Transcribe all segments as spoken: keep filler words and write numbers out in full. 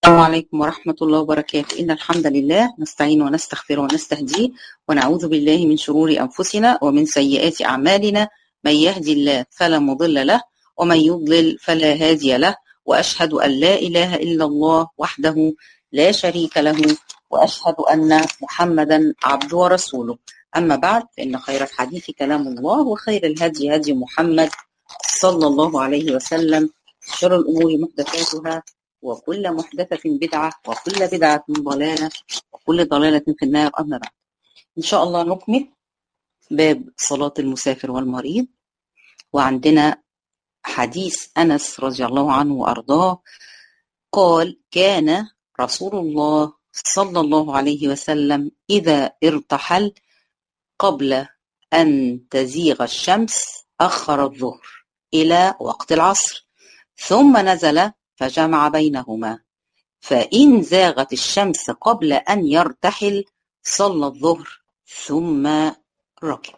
السلام عليكم ورحمة الله وبركاته. إن الحمد لله نستعين ونستغفر ونستهديه ونعوذ بالله من شرور أنفسنا ومن سيئات أعمالنا. من يهدي الله فلا مضل له ومن يضلل فلا هادي له، وأشهد أن لا إله إلا الله وحده لا شريك له، وأشهد أن محمدا عبده ورسوله. أما بعد، فإن خير الحديث كلام الله، وخير الهدي هدي محمد صلى الله عليه وسلم. شر الأمور محدثاتها، وكل محدثة بدعة، وكل بدعة ضلالة، وكل ضلالة في النار. أما بعد، إن شاء الله نكمل باب صلاة المسافر والمريض. وعندنا حديث أنس رضي الله عنه وأرضاه قال: كان رسول الله صلى الله عليه وسلم إذا ارتحل قبل أن تزيغ الشمس أخر الظهر إلى وقت العصر، ثم نزل فجمع بينهما، فإن زاغت الشمس قبل أن يرتحل صلى الظهر ثم ركب.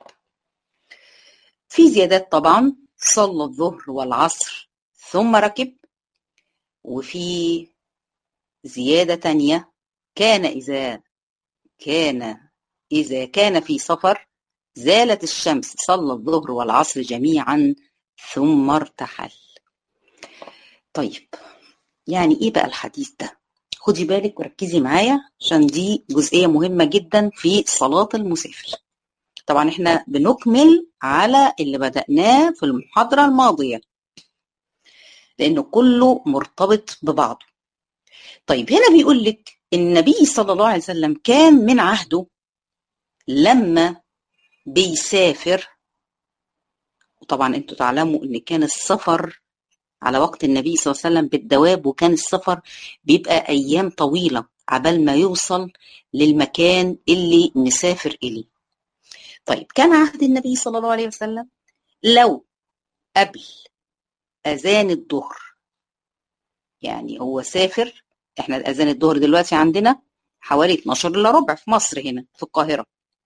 في زيادات طبعا، صلى الظهر والعصر ثم ركب. وفي زيادة تانية، كان إذا كان إذا كان في سفر زالت الشمس صلى الظهر والعصر جميعا ثم ارتحل. طيب، يعني إيه بقى الحديث ده؟ خدي بالك وركزي معايا عشان دي جزئية مهمة جدا في صلاة المسافر. طبعا احنا بنكمل على اللي بدأناه في المحاضرة الماضية، لأنه كله مرتبط ببعضه. طيب، هنا بيقول لك النبي صلى الله عليه وسلم كان من عهده لما بيسافر، وطبعا انتوا تعلموا ان كان السفر على وقت النبي صلى الله عليه وسلم بالدواب، وكان السفر بيبقى أيام طويلة عبال ما يوصل للمكان اللي نسافر إليه. طيب، كان عهد النبي صلى الله عليه وسلم لو قبل أذان الظهر، يعني هو سافر، احنا الأذان الظهر دلوقتي عندنا حوالي اتناشر إلا ربع في مصر هنا في القاهرة.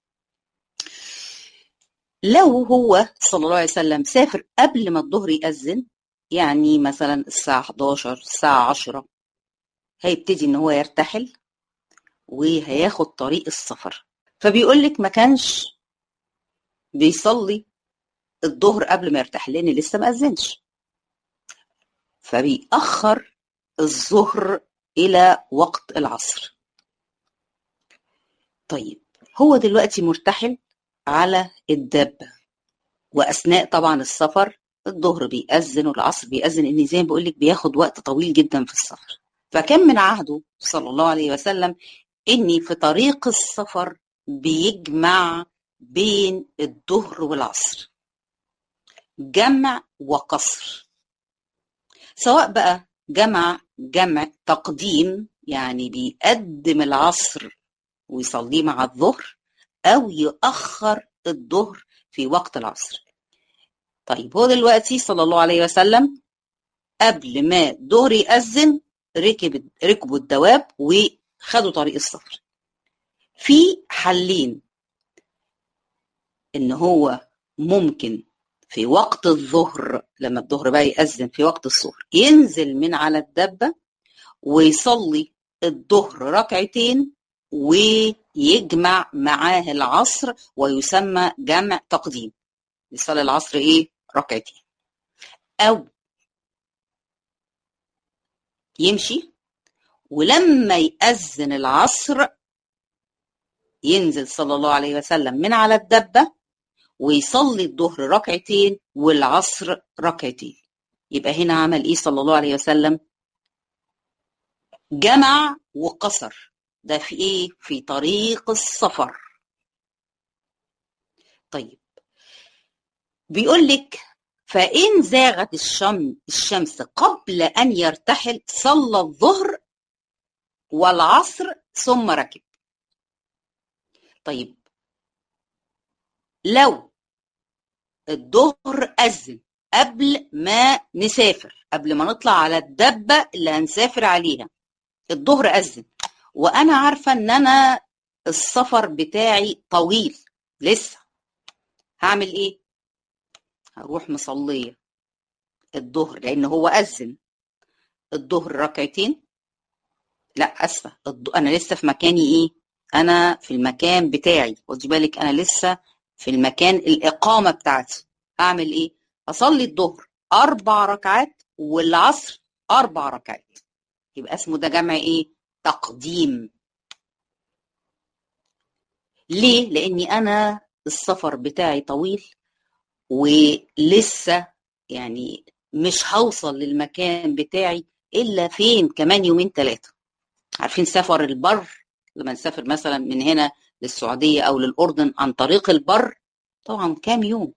لو هو صلى الله عليه وسلم سافر قبل ما الظهر يأذن، يعني مثلا الساعة حداشر الساعة عشرة، هيبتدي ان هو يرتحل وهياخد طريق السفر. فبيقول لك ما كانش بيصلي الظهر قبل ما يرتحل لان لسه ما اذنش، فبيأخر الظهر الى وقت العصر. طيب، هو دلوقتي مرتحل على الدابة، واثناء طبعا السفر الظهر بيأذن والعصر بيأذن، ان زي ما بقول لك بياخد وقت طويل جدا في السفر. فكان من عهده صلى الله عليه وسلم إني في طريق السفر بيجمع بين الظهر والعصر، جمع وقصر، سواء بقى جمع جمع تقديم، يعني بيقدم العصر ويصليه مع الظهر، أو يأخر الظهر في وقت العصر. طيب، هو دلوقتي صلى الله عليه وسلم قبل ما الظهر يأذن ركب ركبوا الدواب وخدوا طريق السفر. في حلين، ان هو ممكن في وقت الظهر لما الظهر بقى يأذن في وقت الظهر ينزل من على الدابة ويصلي الظهر ركعتين ويجمع معاه العصر، ويسمى جمع تقديم، يصلي العصر ايه ركعتين. او يمشي ولما يأذن العصر ينزل صلى الله عليه وسلم من على الدابة ويصلي الظهر ركعتين والعصر ركعتين. يبقى هنا عمل ايه صلى الله عليه وسلم؟ جمع وقصر. ده في ايه؟ في طريق السفر. طيب، بيقول لك فإن زاغت الشم الشمس قبل أن يرتحل صلى الظهر والعصر ثم ركب. طيب، لو الظهر أذن قبل ما نسافر، قبل ما نطلع على الدبة اللي هنسافر عليها، الظهر أذن وأنا عارفة إن أنا السفر بتاعي طويل لسه، هعمل إيه؟ هروح مصلية الظهر لأن هو أذن الظهر ركعتين لا اسفه، انا لسه في مكاني ايه؟ انا في المكان بتاعي، خدي بالك انا لسه في المكان الاقامه بتاعتي. اعمل ايه؟ اصلي الظهر اربع ركعات والعصر اربع ركعات. يبقى اسمه ده جمع ايه؟ تقديم. ليه؟ لاني انا السفر بتاعي طويل، ولسه يعني مش هوصل للمكان بتاعي الا فين؟ كمان يومين ثلاثه. عارفين سفر البر، لما نسافر مثلا من هنا للسعوديه او للاردن عن طريق البر، طبعا كام يوم.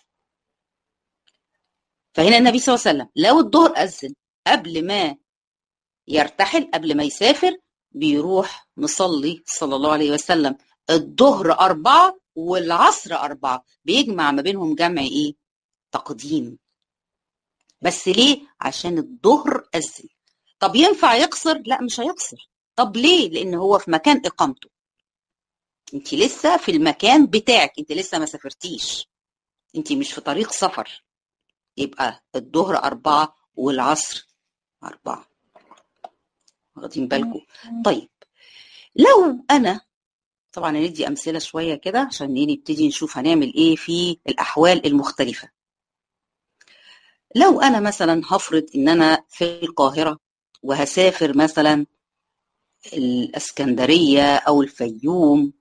فهنا النبي صلى الله عليه وسلم لو الظهر اذن قبل ما يرتحل، قبل ما يسافر، بيروح مصلي صلى الله عليه وسلم الظهر أربعة والعصر أربعة، بيجمع ما بينهم جمع إيه؟ تقديم. بس ليه؟ عشان الظهر أذن. طب ينفع يقصر؟ لا مش هيقصر. طب ليه؟ لأن هو في مكان إقامته. أنت لسه في المكان بتاعك، أنت لسه ما سافرتيش، أنت مش في طريق سفر. يبقى الظهر أربعة والعصر أربعة. واخدين بالكم؟ طيب لو أنا طبعا هندي أمثلة شوية كده عشان نبتدي نشوف هنعمل إيه في الأحوال المختلفة. لو أنا مثلا هفرض إن أنا في القاهرة وهسافر مثلا الإسكندرية أو الفيوم،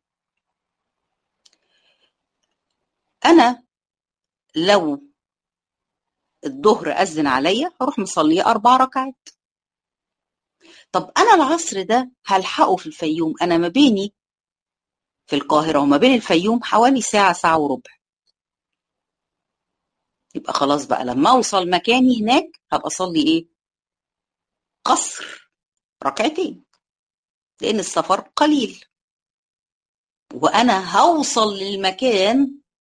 أنا لو الظهر أذن عليا هروح مصلية أربع ركعات. طب أنا العصر ده هلحقه في الفيوم، أنا ما بيني في القاهرة وما بين الفيوم حوالي ساعة، ساعة وربع. يبقى خلاص بقى لما أوصل مكاني هناك هبقى أصلي إيه؟ قصر ركعتين، لأن السفر قليل وأنا هوصل للمكان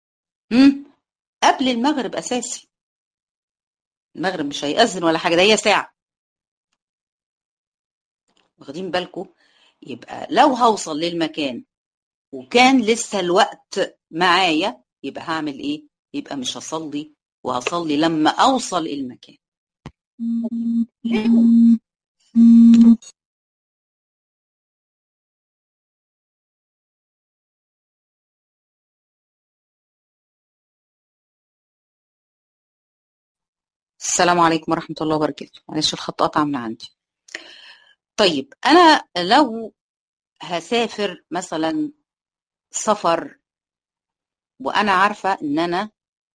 قبل المغرب أساسي. المغرب مش هيأذن ولا حاجة، ده هي ساعة. واخدين بالكم؟ يبقى لو هوصل للمكان وكان لسه الوقت معايا يبقى هعمل ايه؟ يبقى مش هصلي، وهصلي لما اوصل المكان. السلام عليكم ورحمة الله وبركاته. معلش الخط قطع من عندي. طيب انا لو هسافر مثلا سفر وانا عارفة ان انا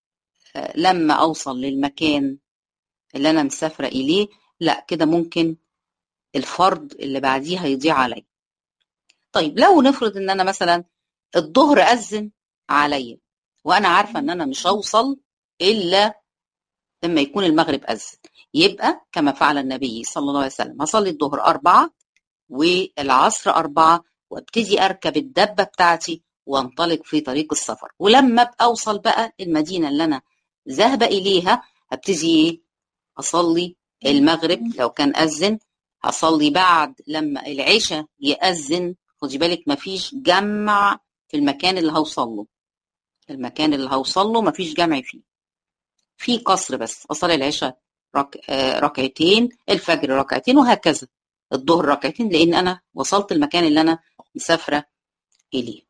لما اوصل للمكان اللي انا مسافرة اليه لا كده ممكن الفرض اللي بعديه هيضيع عليا. طيب لو نفرض ان انا مثلا الظهر اذن عليا وانا عارفه ان انا مش هوصل الا لما يكون المغرب اذن، يبقى كما فعل النبي صلى الله عليه وسلم هصلي الظهر اربعه والعصر اربعه، وابتدي اركب الدبه بتاعتي وانطلق في طريق السفر. ولما ابقى اوصل بقى المدينه اللي انا ذاهبه اليها هبتدي اصلي المغرب لو كان اذن، هصلي بعد لما العشاء يأذن. خدي بالك مفيش جمع في المكان اللي هوصل له، المكان اللي هوصل له مفيش جمع فيه، في قصر بس. اصلي العشاء رك... ركعتين، الفجر ركعتين، وهكذا الظهر ركعتين، لان انا وصلت المكان اللي انا مسافره اليه.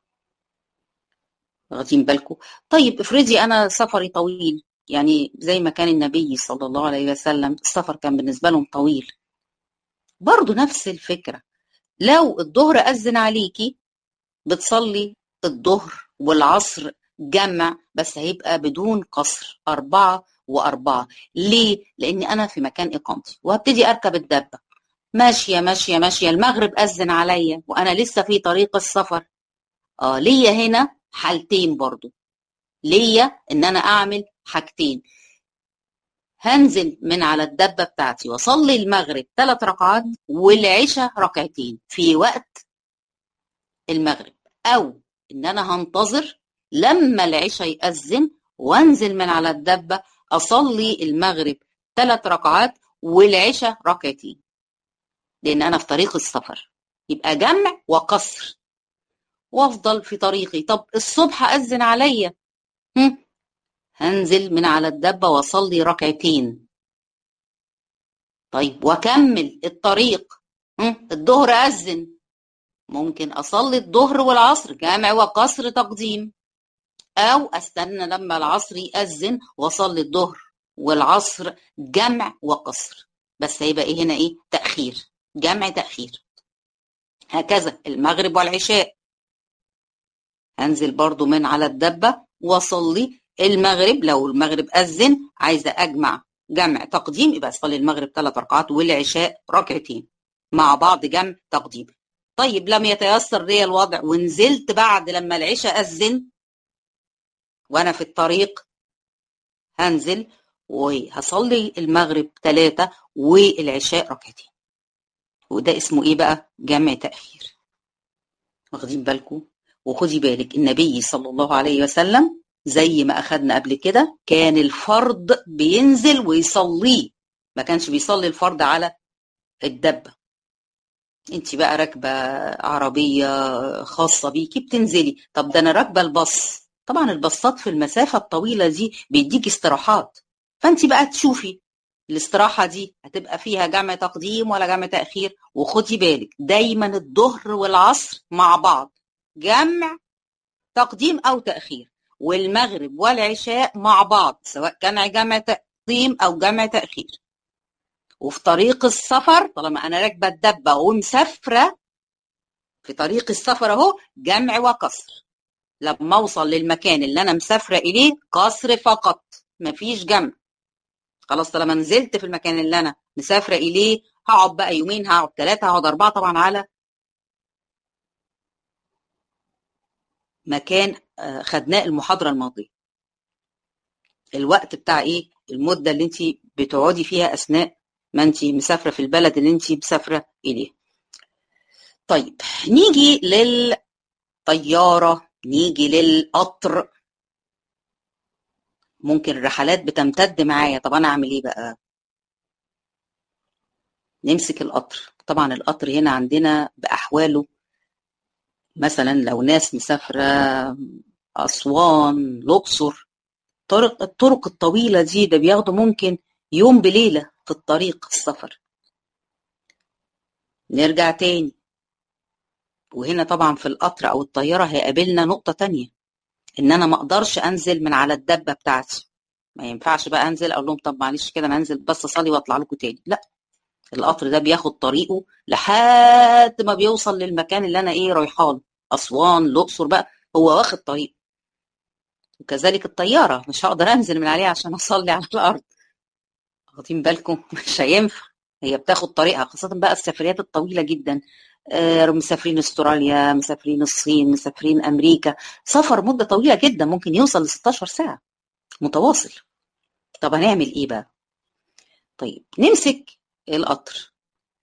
واخدين بالكم؟ طيب افرضي انا سفري طويل، يعني زي ما كان النبي صلى الله عليه وسلم السفر كان بالنسبه لهم طويل، برضو نفس الفكره. لو الظهر اذن عليكي بتصلي الظهر والعصر جمع، بس هيبقى بدون قصر، أربعة وأربعة. ليه؟ لأن أنا في مكان إقامتي وهبتدي أركب الدابة ماشية ماشية ماشية، المغرب أذن عليا وأنا لسه في طريق السفر. آه ليا هنا حالتين برضو، ليا إن أنا أعمل حاجتين. هنزل من على الدابة بتاعتي وصلي المغرب ثلاث ركعات والعشاء ركعتين في وقت المغرب، أو إن أنا هنتظر لما العشاء يأذن وانزل من على الدبة أصلي المغرب ثلاث ركعات والعشاء ركعتين، لأن أنا في طريق السفر. يبقى جمع وقصر وافضل في طريقي. طب الصبح أذن عليا، هنزل من على الدبة واصلي ركعتين، طيب وكمل الطريق الظهر أذن، ممكن أصلي الظهر والعصر جمع وقصر تقديم، أو أستنى لما العصر يأذن وأصلي الظهر والعصر جمع وقصر، بس هيبقى إيه هنا؟ إيه؟ تأخير، جمع تأخير. هكذا المغرب والعشاء، أنزل برضو من على الدبة وأصلي المغرب، لو المغرب أذن عايزة أجمع جمع تقديم يبقى أصلي المغرب ثلاث ركعات والعشاء ركعتين مع بعض جمع تقديم. طيب لم يتيسر لي الوضع ونزلت بعد لما العشاء أذن وأنا في الطريق، هنزل وهصلي المغرب ثلاثة والعشاء ركعتين، وده اسمه إيه بقى؟ جمع تأخير. واخدين بالكم؟ وخدي بالك النبي صلى الله عليه وسلم زي ما أخدنا قبل كده كان الفرض بينزل ويصليه، ما كانش بيصلي الفرض على الدبة. انت بقى راكبة عربية خاصة بيكي بتنزلي، طب ده أنا راكبة الباص، طبعا الباصات في المسافة الطويلة دي بيديك استراحات، فانت بقى تشوفي الاستراحة دي هتبقى فيها جمع تقديم ولا جمع تأخير. وخدي بالك دايما الظهر والعصر مع بعض جمع تقديم أو تأخير، والمغرب والعشاء مع بعض سواء كان جمع تقديم أو جمع تأخير. وفي طريق السفر طالما أنا راكبة الدبة ومسافرة في طريق السفر أهو جمع وقصر، لما أوصل للمكان اللي أنا مسافرة إليه قصر فقط مفيش جمع. خلاص طالما نزلت في المكان اللي أنا مسافرة إليه هقعد بقى يومين، هقعد ثلاثة، هقعد أربعة، طبعا على مكان خدناه المحاضرة الماضية، الوقت بتاع إيه؟ المدة اللي أنت بتقعدي فيها أثناء ما أنت مسافرة في البلد اللي أنت مسافرة إليه. طيب نيجي للطيارة، نيجي للقطر، ممكن الرحلات بتمتد معايا، طب أنا أعمل إيه بقى؟ نمسك القطر. طبعا القطر هنا عندنا بأحواله، مثلا لو ناس مسافرة أسوان الأقصر، طرق الطرق الطويلة دي ده بياخدوا ممكن يوم بليلة في الطريق السفر. نرجع تاني، وهنا طبعا في القطر أو الطيارة هيقابلنا نقطة تانية، إن أنا ما أقدرش أنزل من على الدبة بتاعتي، ما ينفعش بقى أنزل أقول لهم طب معلش كده أنا أنزل بس أصلي وأطلع لكم تاني، لا، القطر ده بياخد طريقه لحد ما بيوصل للمكان اللي أنا إيه رايحة له، أسوان الأقصر بقى هو واخد طريق. وكذلك الطيارة مش هقدر أنزل من عليها عشان أصلي على الأرض، واخدين بالكم؟ مش هينفع، هي بتاخد طريقها، خاصة بقى السفريات الطويلة جدا، آه مسافرين استراليا، مسافرين الصين، مسافرين أمريكا، سفر مدة طويلة جدا ممكن يوصل ل ستاشر ساعة متواصل. طب هنعمل إيه بقى؟ طيب نمسك القطر،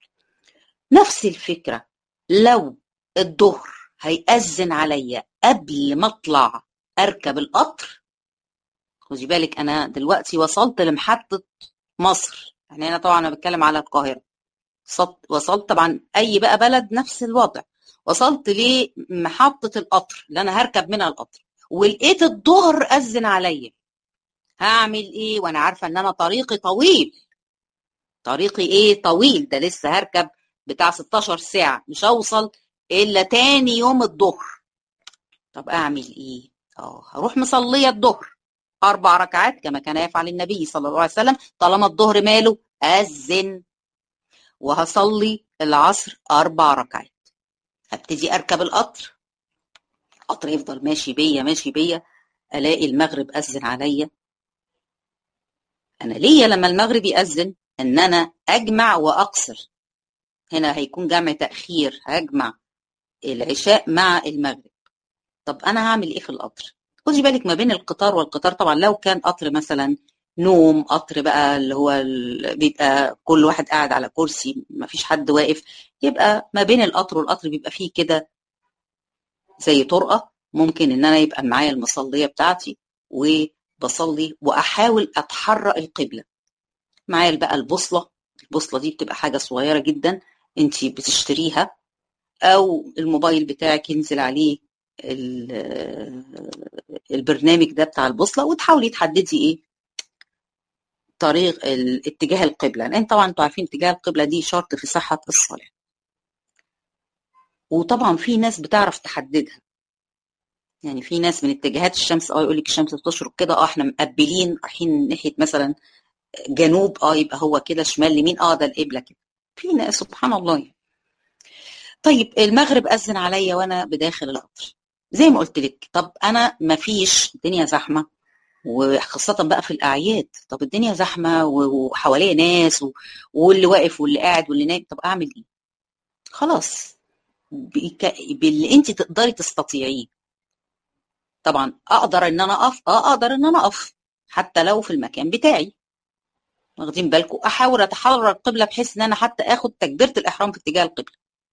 نفس الفكرة، لو الظهر هيأذن عليا قبل ما أطلع أركب القطر، خدي بالك أنا دلوقتي وصلت لمحطة مصر، يعني أنا طبعا أنا بتكلم على القاهرة، وصلت طبعا أي بقى بلد نفس الوضع، وصلت لمحطة القطر اللي أنا هركب منها القطر، ولقيت الظهر أذن عليا، هعمل إيه؟ وأنا عارفة إن أنا طريقي طويل، طريقي إيه طويل، ده لسه هركب بتاع ستاشر ساعة، مش هوصل إلا تاني يوم الظهر. طب أعمل إيه؟ أه هروح مصلية الظهر أربع ركعات كما كان يفعل النبي صلى الله عليه وسلم طالما الظهر ماله أذن، وهصلي العصر أربع ركعات. هبتدي أركب القطر، القطر يفضل ماشي بيا ماشي بيا، ألاقي المغرب أذن عليا. أنا ليا لما المغرب يأذن إن أنا أجمع وأقصر، هنا هيكون جمع تأخير، هجمع العشاء مع المغرب. طب أنا هعمل إيه في القطر؟ خدي بالك ما بين القطار والقطار، طبعا لو كان قطر مثلا نوم، قطر بقى اللي هو بيبقى كل واحد قاعد على كرسي ما فيش حد واقف، يبقى ما بين القطر والقطر بيبقى فيه كده زي طرقة، ممكن ان انا يبقى معايا المصلية بتاعتي وبصلي واحاول اتحرى القبلة، معايا بقى البوصلة، البوصلة دي بتبقى حاجة صغيرة جدا انتي بتشتريها، او الموبايل بتاعك ينزل عليه البرنامج ده بتاع البوصلة، وتحاولي تحددي ايه طريق اتجاه القبلة، لان طبعا انتوا عارفين اتجاه القبلة دي شرط في صحة الصلاة. وطبعا في ناس بتعرف تحددها، يعني في ناس من اتجاهات الشمس اه يقول لك الشمس بتشرق كده، اه احنا مقبلين رايحين ناحيه مثلا جنوب، اه يبقى هو كده شمال يمين، اه ده القبله كده. في ناس سبحان الله يعني. طيب المغرب اذن عليا وانا بداخل القطر زي ما قلت لك. طب انا ما فيش، الدنيا زحمه، وخاصه بقى في الاعياد، طب الدنيا زحمه وحواليا ناس و... واللي واقف واللي قاعد واللي نايم، طب اعمل ايه؟ خلاص بك... باللي انت تقدري تستطيعيه. طبعا اقدر ان انا اقف، اه اقدر ان انا اقف حتى لو في المكان بتاعي، واخدين بالكم، احاول اتحرر القبله بحيث ان انا حتى اخد تكبيره الاحرام في اتجاه القبله،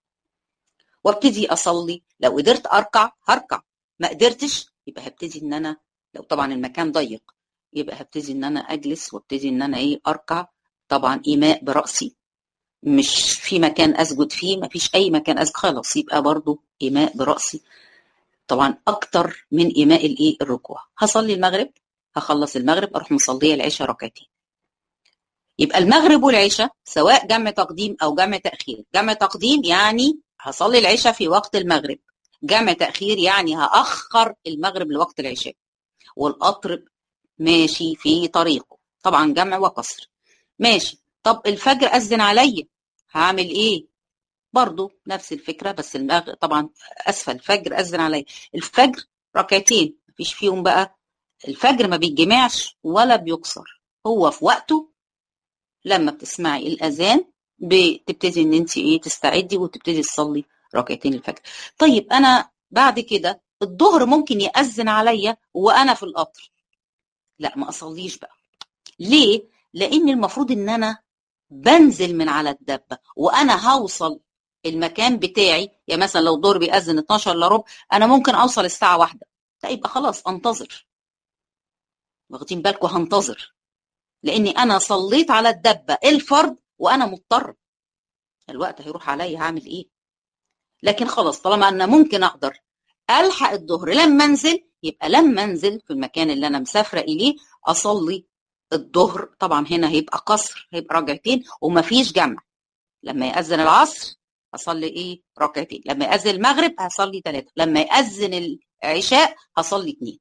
وابتدي اصلي. لو قدرت اركع هركع، ما قدرتش يبقى هبتدي ان انا، لو طبعا المكان ضيق، يبقى هبتدي ان انا اجلس وابتدي ان انا ايه اركع. طبعا ايماء براسي، مش في مكان اسجد فيه، ما فيش اي مكان اسجد خلاص، يبقى برضو ايماء براسي. طبعا اكتر من ايماء الايه الركوع. هصلي المغرب، هخلص المغرب اروح مصليه العشاء ركعتين. يبقى المغرب والعشاء سواء جمع تقديم او جمع تاخير. جمع تقديم يعني هصلي العشاء في وقت المغرب، جمع تاخير يعني هاخر المغرب لوقت العشاء، والقطر ماشي في طريقه، طبعا جمع وقصر ماشي. طب الفجر اذن عليا، هعمل ايه؟ برضو نفس الفكره، بس المغرب طبعا اسفل، الفجر اذن عليا، الفجر ركعتين، مفيش فيهم بقى، الفجر ما بيتجمعش ولا بيقصر، هو في وقته. لما بتسمعي الاذان بتبتدي ان انت ايه تستعدي وتبتدي تصلي ركعتين الفجر. طيب انا بعد كده الظهر ممكن يأذن عليا وانا في القطر، لا ما اصليش بقى. ليه؟ لان المفروض ان انا بنزل من على الدبه وانا هوصل المكان بتاعي، يعني مثلا لو الظهر بيأذن اتناشر الا ربع، انا ممكن اوصل الساعه واحدة، لا يبقى خلاص انتظر، واخدين بالكم، هنتظر لاني انا صليت على الدبه الفرض وانا مضطر، الوقت هيروح عليا، هعمل ايه؟ لكن خلاص طالما انا ممكن اقدر الحق الظهر لما انزل، يبقى لما انزل في المكان اللي انا مسافره اليه اصلي الظهر. طبعا هنا هيبقى قصر، هيبقى ركعتين ومفيش جمع. لما يأذن العصر هصلي ايه؟ ركعتين. لما يأذن المغرب هصلي ثلاثه. لما يأذن العشاء هصلي اثنين.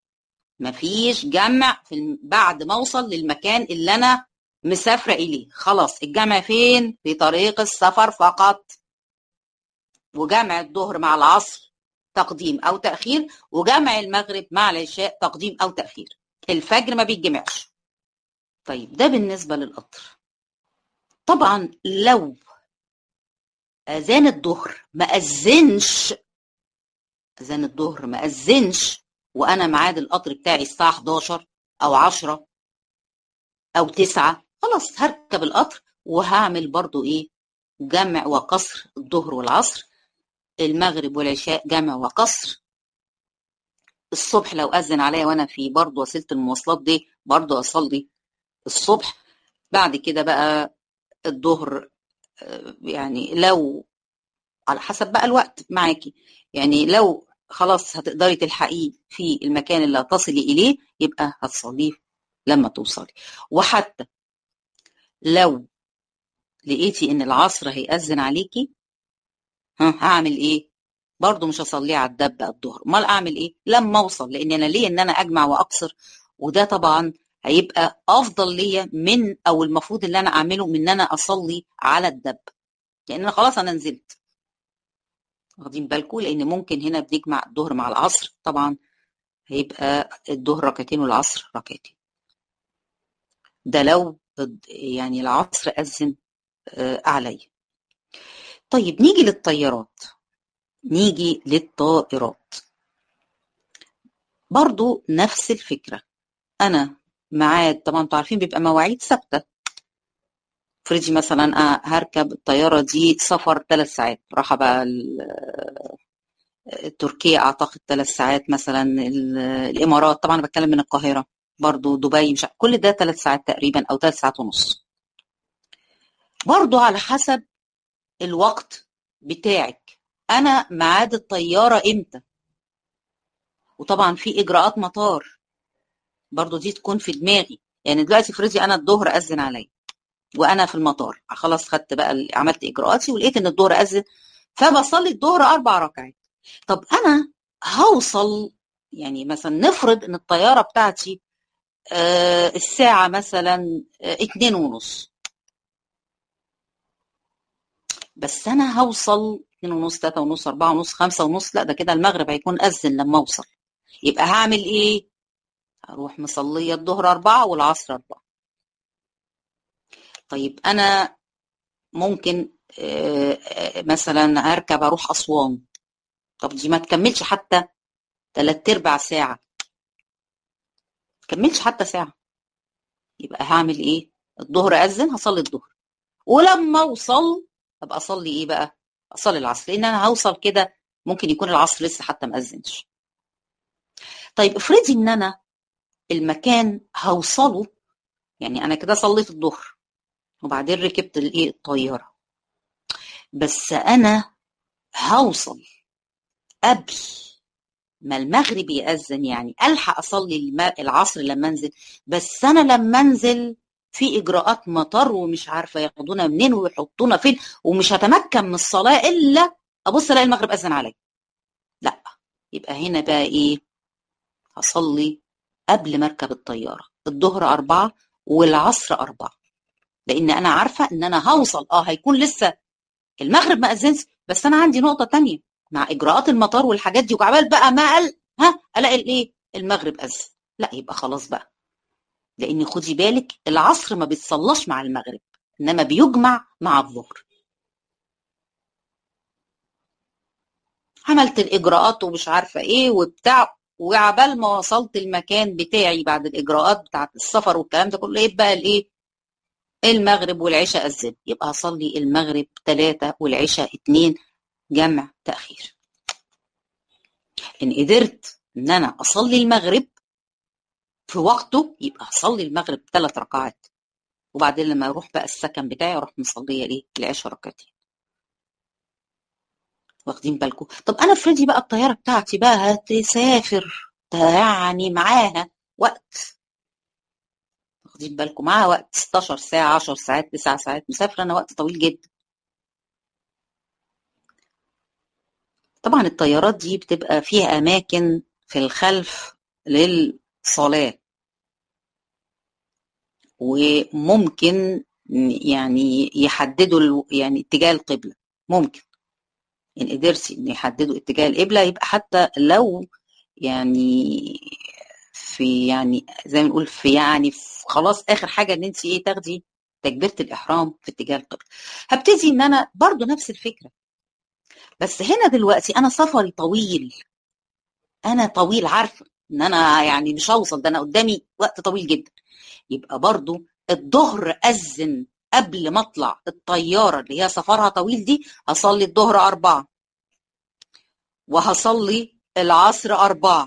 مفيش جمع في بعد ما اوصل للمكان اللي انا مسافره اليه. خلاص الجمع فين؟ في طريق السفر فقط. وجمع الظهر مع العصر تقديم او تاخير، وجمع المغرب مع العشاء تقديم او تاخير. الفجر ما بيتجمعش. طيب ده بالنسبه للقطر. طبعا لو اذان الظهر ما اذنش، اذان الظهر ما اذنش وانا ميعاد القطر بتاعي الساعه حداشر او عشرة او تسعة، خلاص هركب القطر وهعمل برضو ايه؟ جمع وقصر الظهر والعصر. المغرب والعشاء جمع وقصر. الصبح لو اذن عليا وانا في برضو وسيله المواصلات دي، برضو اصلي الصبح. بعد كده بقى الظهر يعني لو على حسب بقى الوقت معاكي، يعني لو خلاص هتقدري تلحقيه في المكان اللي هتصلي اليه يبقى هتصليه لما توصلي. وحتى لو لقيتي ان العصر هيأذن عليكي، ها هعمل ايه؟ برضو مش هصليه على الدبه الظهر، امال اعمل ايه؟ لما اوصل، لان انا ليه ان انا اجمع واقصر، وده طبعا هيبقى افضل ليا من، او المفروض اللي انا اعمله من ان انا اصلي على الدب، لان انا خلاص انا نزلت، واخدين بالكم، لان ممكن هنا بنجمع الظهر مع العصر، طبعا هيبقى الظهر ركعتين والعصر ركعتين. ده لو يعني العصر اذن عليا. طيب نيجي للطيارات، نيجي للطائرات برضو نفس الفكرة. أنا ميعاد، طبعا انتوا عارفين بيبقى مواعيد ثابتة. فريجي مثلا هركب الطيارة دي سفر ثلاث ساعات، راح بقى تركيا أعتقد ثلاث ساعات مثلا، الإمارات، طبعا أنا بتكلم من القاهرة، برضو دبي، مش كل ده ثلاث ساعات تقريبا أو ثلاث ساعات ونص، برضو على حسب الوقت بتاعك. أنا ميعاد الطيارة إمتى؟ وطبعا في إجراءات مطار برضو دي تكون في دماغي. يعني دلوقتي فريدي انا الظهر اذن عليا وانا في المطار، خلاص خدت بقى عملت اجراءاتي ولقيت ان الظهر اذن، فبصلي الظهر اربع ركعات. طب انا هوصل، يعني مثلا نفرض ان الطياره بتاعتي آه الساعه مثلا آه اتنين ونص، بس انا هوصل اتنين ونص، تلاته ونص، اربعه ونص، خمسه ونص، لا ده كده المغرب هيكون اذن لما اوصل. يبقى هعمل ايه؟ هروح مصليه الظهر اربعه والعصر اربعه. طيب انا ممكن آه آه مثلا اركب اروح اسوان، طب دي ما تكملش حتى تلات ارباع ساعه، ما تكملش حتى ساعه. يبقى هعمل ايه؟ الظهر اذن هصلي الظهر، ولما اوصل ابقى اصلي ايه بقى؟ اصلي العصر، لان انا هوصل كده ممكن يكون العصر لسه حتى ما اذنش. طيب افرضي ان انا المكان هوصله، يعني انا كده صليت الظهر وبعدين ركبت الايه الطياره، بس انا هوصل قبل ما المغرب يأذن، يعني الحق اصلي العصر لما انزل، بس انا لما انزل في اجراءات مطر ومش عارفه ياخدونا منين ويحطونا فين، ومش هتمكن من الصلاه الا ابص الاقي المغرب اذن عليا. لا، يبقى هنا بقى ايه؟ هصلي قبل ما اركب الطياره الظهر اربعه والعصر اربعه، لان انا عارفه ان انا هوصل اه هيكون لسه المغرب ما اذنش، بس انا عندي نقطه تانية مع اجراءات المطار والحاجات دي، وعبال بقى ما قال ها الاقي الايه المغرب اذن، لا يبقى خلاص بقى. لان خدي بالك العصر ما بيتصلاش مع المغرب، انما بيجمع مع الظهر. عملت الاجراءات ومش عارفه ايه وبتاع، وعبال ما وصلت المكان بتاعي بعد الاجراءات بتاعت السفر والكلام ده كله، ايه بقى الايه المغرب والعشاء اذن، يبقى هصلي المغرب ثلاثه والعشاء اتنين، جمع تاخير. ان قدرت ان انا اصلي المغرب في وقته يبقى هصلي المغرب ثلاث ركعات، وبعدين لما اروح بقى السكن بتاعي اروح مصليه ايه العشاء ركعتين. واخدين بالكم؟ طب انا افرضي بقى الطياره بتاعتي بقى هتسافر، يعني معاها وقت، واخدين بالكم؟ معاها وقت ستاشر ساعه، عشر ساعات، تسع ساعات، مسافره انا وقت طويل جدا. طبعا الطيارات دي بتبقى فيها اماكن في الخلف للصلاه، وممكن يعني يحددوا يعني اتجاه القبلة، ممكن إن قدرتي إن يحددوا اتجاه القبلة، يبقى حتى لو يعني في يعني زي ما نقول في يعني في خلاص آخر حاجة إن أنت إيه تاخدي تكبيرة الإحرام في اتجاه القبلة. هبتدي إن أنا برضو نفس الفكرة، بس هنا دلوقتي أنا سفري طويل، أنا طويل، عارفة إن أنا يعني مش هوصل، ده أنا قدامي وقت طويل جدا. يبقى برضو الظهر أذن قبل ما اطلع الطيارة اللي هي سفرها طويل دي، هصلي الظهر أربعة وهصلي العصر أربعة.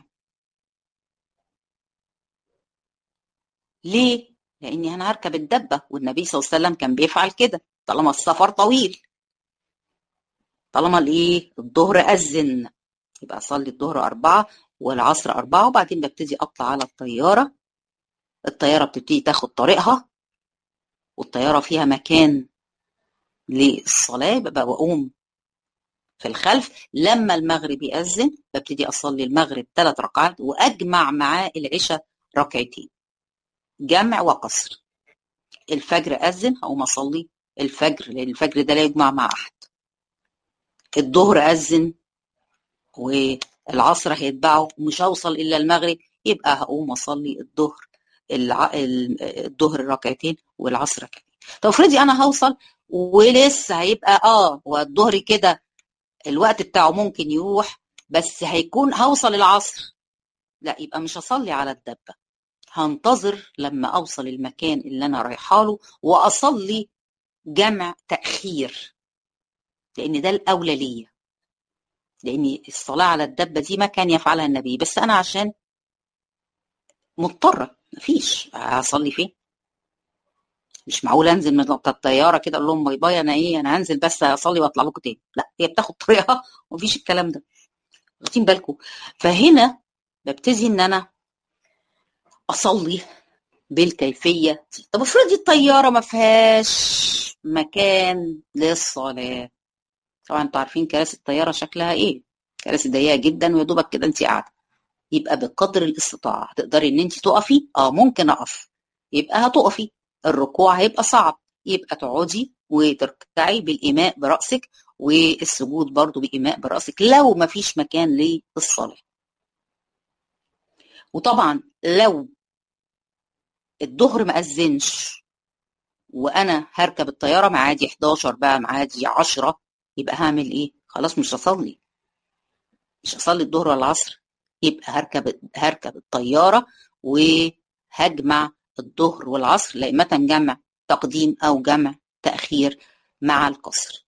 ليه؟ لأني أنا هركب الدبة، والنبي صلى الله عليه وسلم كان بيفعل كده طالما السفر طويل. طالما الإيه الظهر أذن يبقى أصلي الظهر أربعة والعصر أربعة، وبعدين ببتدي أطلع على الطيارة. الطيارة بتبتدي تاخد طريقها، والطيارة فيها مكان للصلاة، ببقى بقوم في الخلف. لما المغرب يأذن ببتدي أصلي المغرب ثلاث ركعات وأجمع معاه العشاء ركعتين، جمع وقصر. الفجر أذن هقوم أصلي الفجر، لأن الفجر ده لا يجمع مع أحد. الظهر أذن والعصر هيتبعه ومش هوصل إلا المغرب، يبقى هقوم أصلي الظهر الع... الظهر ركعتين والعصر ركعتين. طب افرضي أنا هوصل ولسه هيبقى آه والظهر كده الوقت بتاعه ممكن يروح، بس هيكون هوصل العصر، لا يبقى مش هصلي على الدبة، هنتظر لما أوصل المكان اللي أنا رايحه له وأصلي جمع تأخير، لأن ده الأولى ليا، لأن الصلاة على الدبة دي ما كان يفعلها النبي، بس أنا عشان مضطرة مفيش هصلي فين. مش معقول انزل من الطياره كده اقول لهم باي باي انا ايه انا هنزل بس اصلي واطلع لكم تاني، لا هي بتاخد طريقها ومفيش الكلام ده، واخدين بالكم؟ فهنا ببتدي ان انا اصلي بالكيفيه دي. طب افرضي الطياره ما فيهاش مكان للصلاه، طبعا انتوا عارفين كراسي الطياره شكلها ايه، كراسي ضيقه جدا ويا دوبك كده انت قاعده. يبقى بقدر الاستطاعه هتقدري ان انت تقفي، اه ممكن اقف، يبقى هتقفي. الركوع هيبقى صعب، يبقى تقعدي وتركعي بالايماء براسك، والسجود برضو بايماء براسك لو ما فيش مكان للصلاه. وطبعا لو الظهر ما اذنش وانا هركب الطياره معادي احداشر بقى معادي عشرة، يبقى هعمل ايه؟ خلاص مش هصلي، مش هصلي الظهر ولا العصر، يبقى هركب هركب الطياره وهجمع الظهر والعصر، لا اما جمع تقديم او جمع تاخير مع القصر.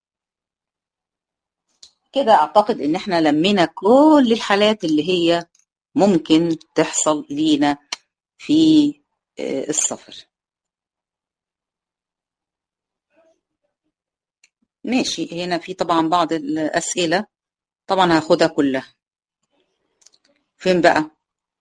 كده اعتقد ان احنا لمينا كل الحالات اللي هي ممكن تحصل لينا في السفر. ماشي، هنا في طبعا بعض الأسئلة طبعا هاخدها كلها. فين بقى؟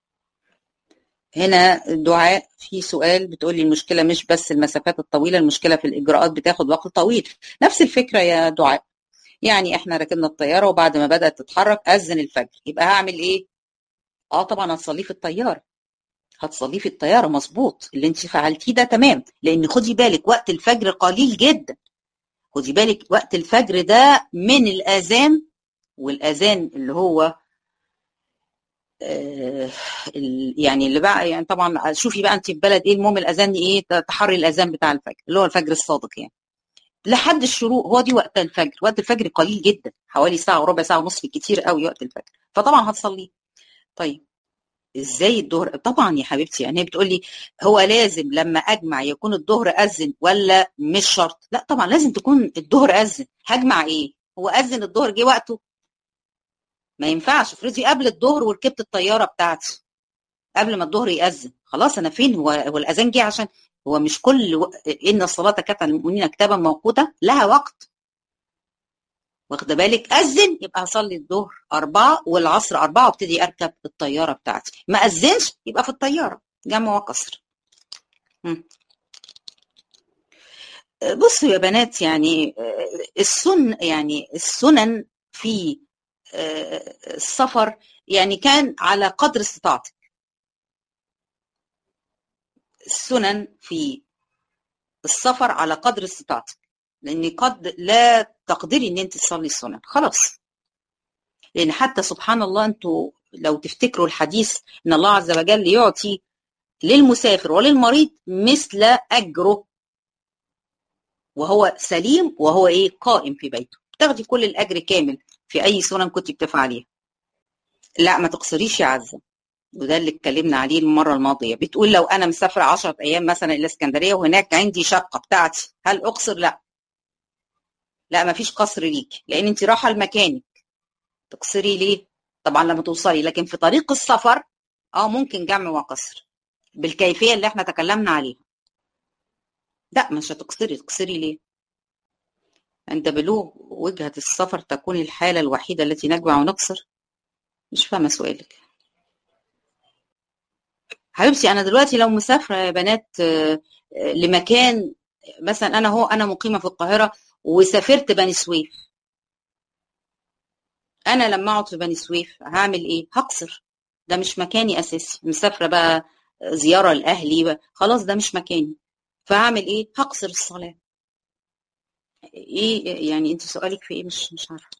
هنا دعاء في سؤال بتقولي المشكلة مش بس المسافات الطويلة، المشكلة في الإجراءات بتاخد وقت طويل. نفس الفكرة يا دعاء، يعني احنا ركبنا الطيارة وبعد ما بدأت تتحرك أذن الفجر، يبقى هعمل ايه؟ اه طبعا هتصليه في الطيارة، هتصليه في الطيارة مظبوط، اللي انت فعلتيه ده تمام، لأن خدي بالك وقت الفجر قليل جدا. خدي بالك وقت الفجر ده من الآذان، والأذان اللي هو آه يعني اللي بقى يعني طبعا شوفي بقى انت في بلد ايه، المهم الاذان ايه، تحري الاذان بتاع الفجر اللي هو الفجر الصادق يعني لحد الشروق، هو دي وقت الفجر. وقت الفجر قليل جدا، حوالي ساعه وربع، ساعه ونص كتير قوي وقت الفجر، فطبعا هتصليه. طيب ازاي الظهر؟ طبعا يا حبيبتي، يعني هي بتقول لي هو لازم لما اجمع يكون الظهر اذن ولا مش شرط؟ لا طبعا لازم تكون الظهر اذن. هجمع ايه؟ هو اذن الظهر جه وقته؟ ما ينفعش. افرضي قبل الظهر وركبت الطياره بتاعتي قبل ما الظهر يأذن، خلاص انا فين؟ هو هو الاذان جه عشان هو مش كل و... ان الصلاه كانت على المؤمنين كتابا موقوتا، لها وقت. واخده بالك؟ اذن يبقى هصلي الظهر أربعة والعصر أربعة وابتدي اركب الطياره بتاعتي. ما اذنش يبقى في الطياره جمع وقصر. بصوا يا بنات، يعني السن يعني السنن في السفر يعني كان على قدر استطاعتك. السنن في السفر على قدر استطاعتك، لان قد لا تقدري ان انت تصلي السنن خلاص. لان حتى سبحان الله انتوا لو تفتكروا الحديث ان الله عز وجل يعطي للمسافر وللمريض مثل اجره وهو سليم وهو ايه قائم في بيته، تاخدي كل الاجر كامل في اي سنن كنت بتفعليها. لا ما تقصريش يا عزه، وده اللي اتكلمنا عليه المره الماضيه. بتقول لو انا مسافره عشرة ايام مثلا الى اسكندريه وهناك عندي شقه بتاعتي، هل اقصر؟ لا لا ما فيش قصر ليكي، لان انت رايحه لمكانك. تقصري ليه؟ طبعا لما توصلي، لكن في طريق السفر اه ممكن جمع وقصر بالكيفيه اللي احنا تكلمنا عليها. لا مش هتقصري. تقصري ليه؟ عند بلوغ وجهه السفر تكون الحاله الوحيده التي نجمع ونقصر. مش فاهمه سؤالك حبيبتي. انا دلوقتي لو مسافره يا بنات لمكان، مثلا انا هو انا مقيمه في القاهره وسافرت بني سويف، انا لما اقعد في بني سويف هعمل ايه؟ هقصر. ده مش مكاني اساسي، مسافره بقى زياره لاهلي، خلاص ده مش مكاني، فهعمل ايه؟ هقصر الصلاه. ايه يعني انت سؤالك في ايه؟ مش مش عارفه.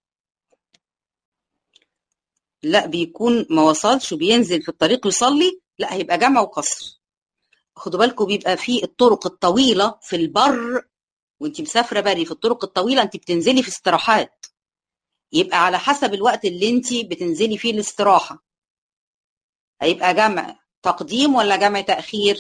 لا بيكون ما وصلش وبينزل في الطريق يصلي، لا هيبقى جمع وقصر. خدوا بالكم بيبقى في الطرق الطويله في البر، وانت مسافره بري في الطرق الطويله انت بتنزلي في استراحات، يبقى على حسب الوقت اللي انت بتنزلي فيه الاستراحه هيبقى جمع تقديم ولا جمع تاخير،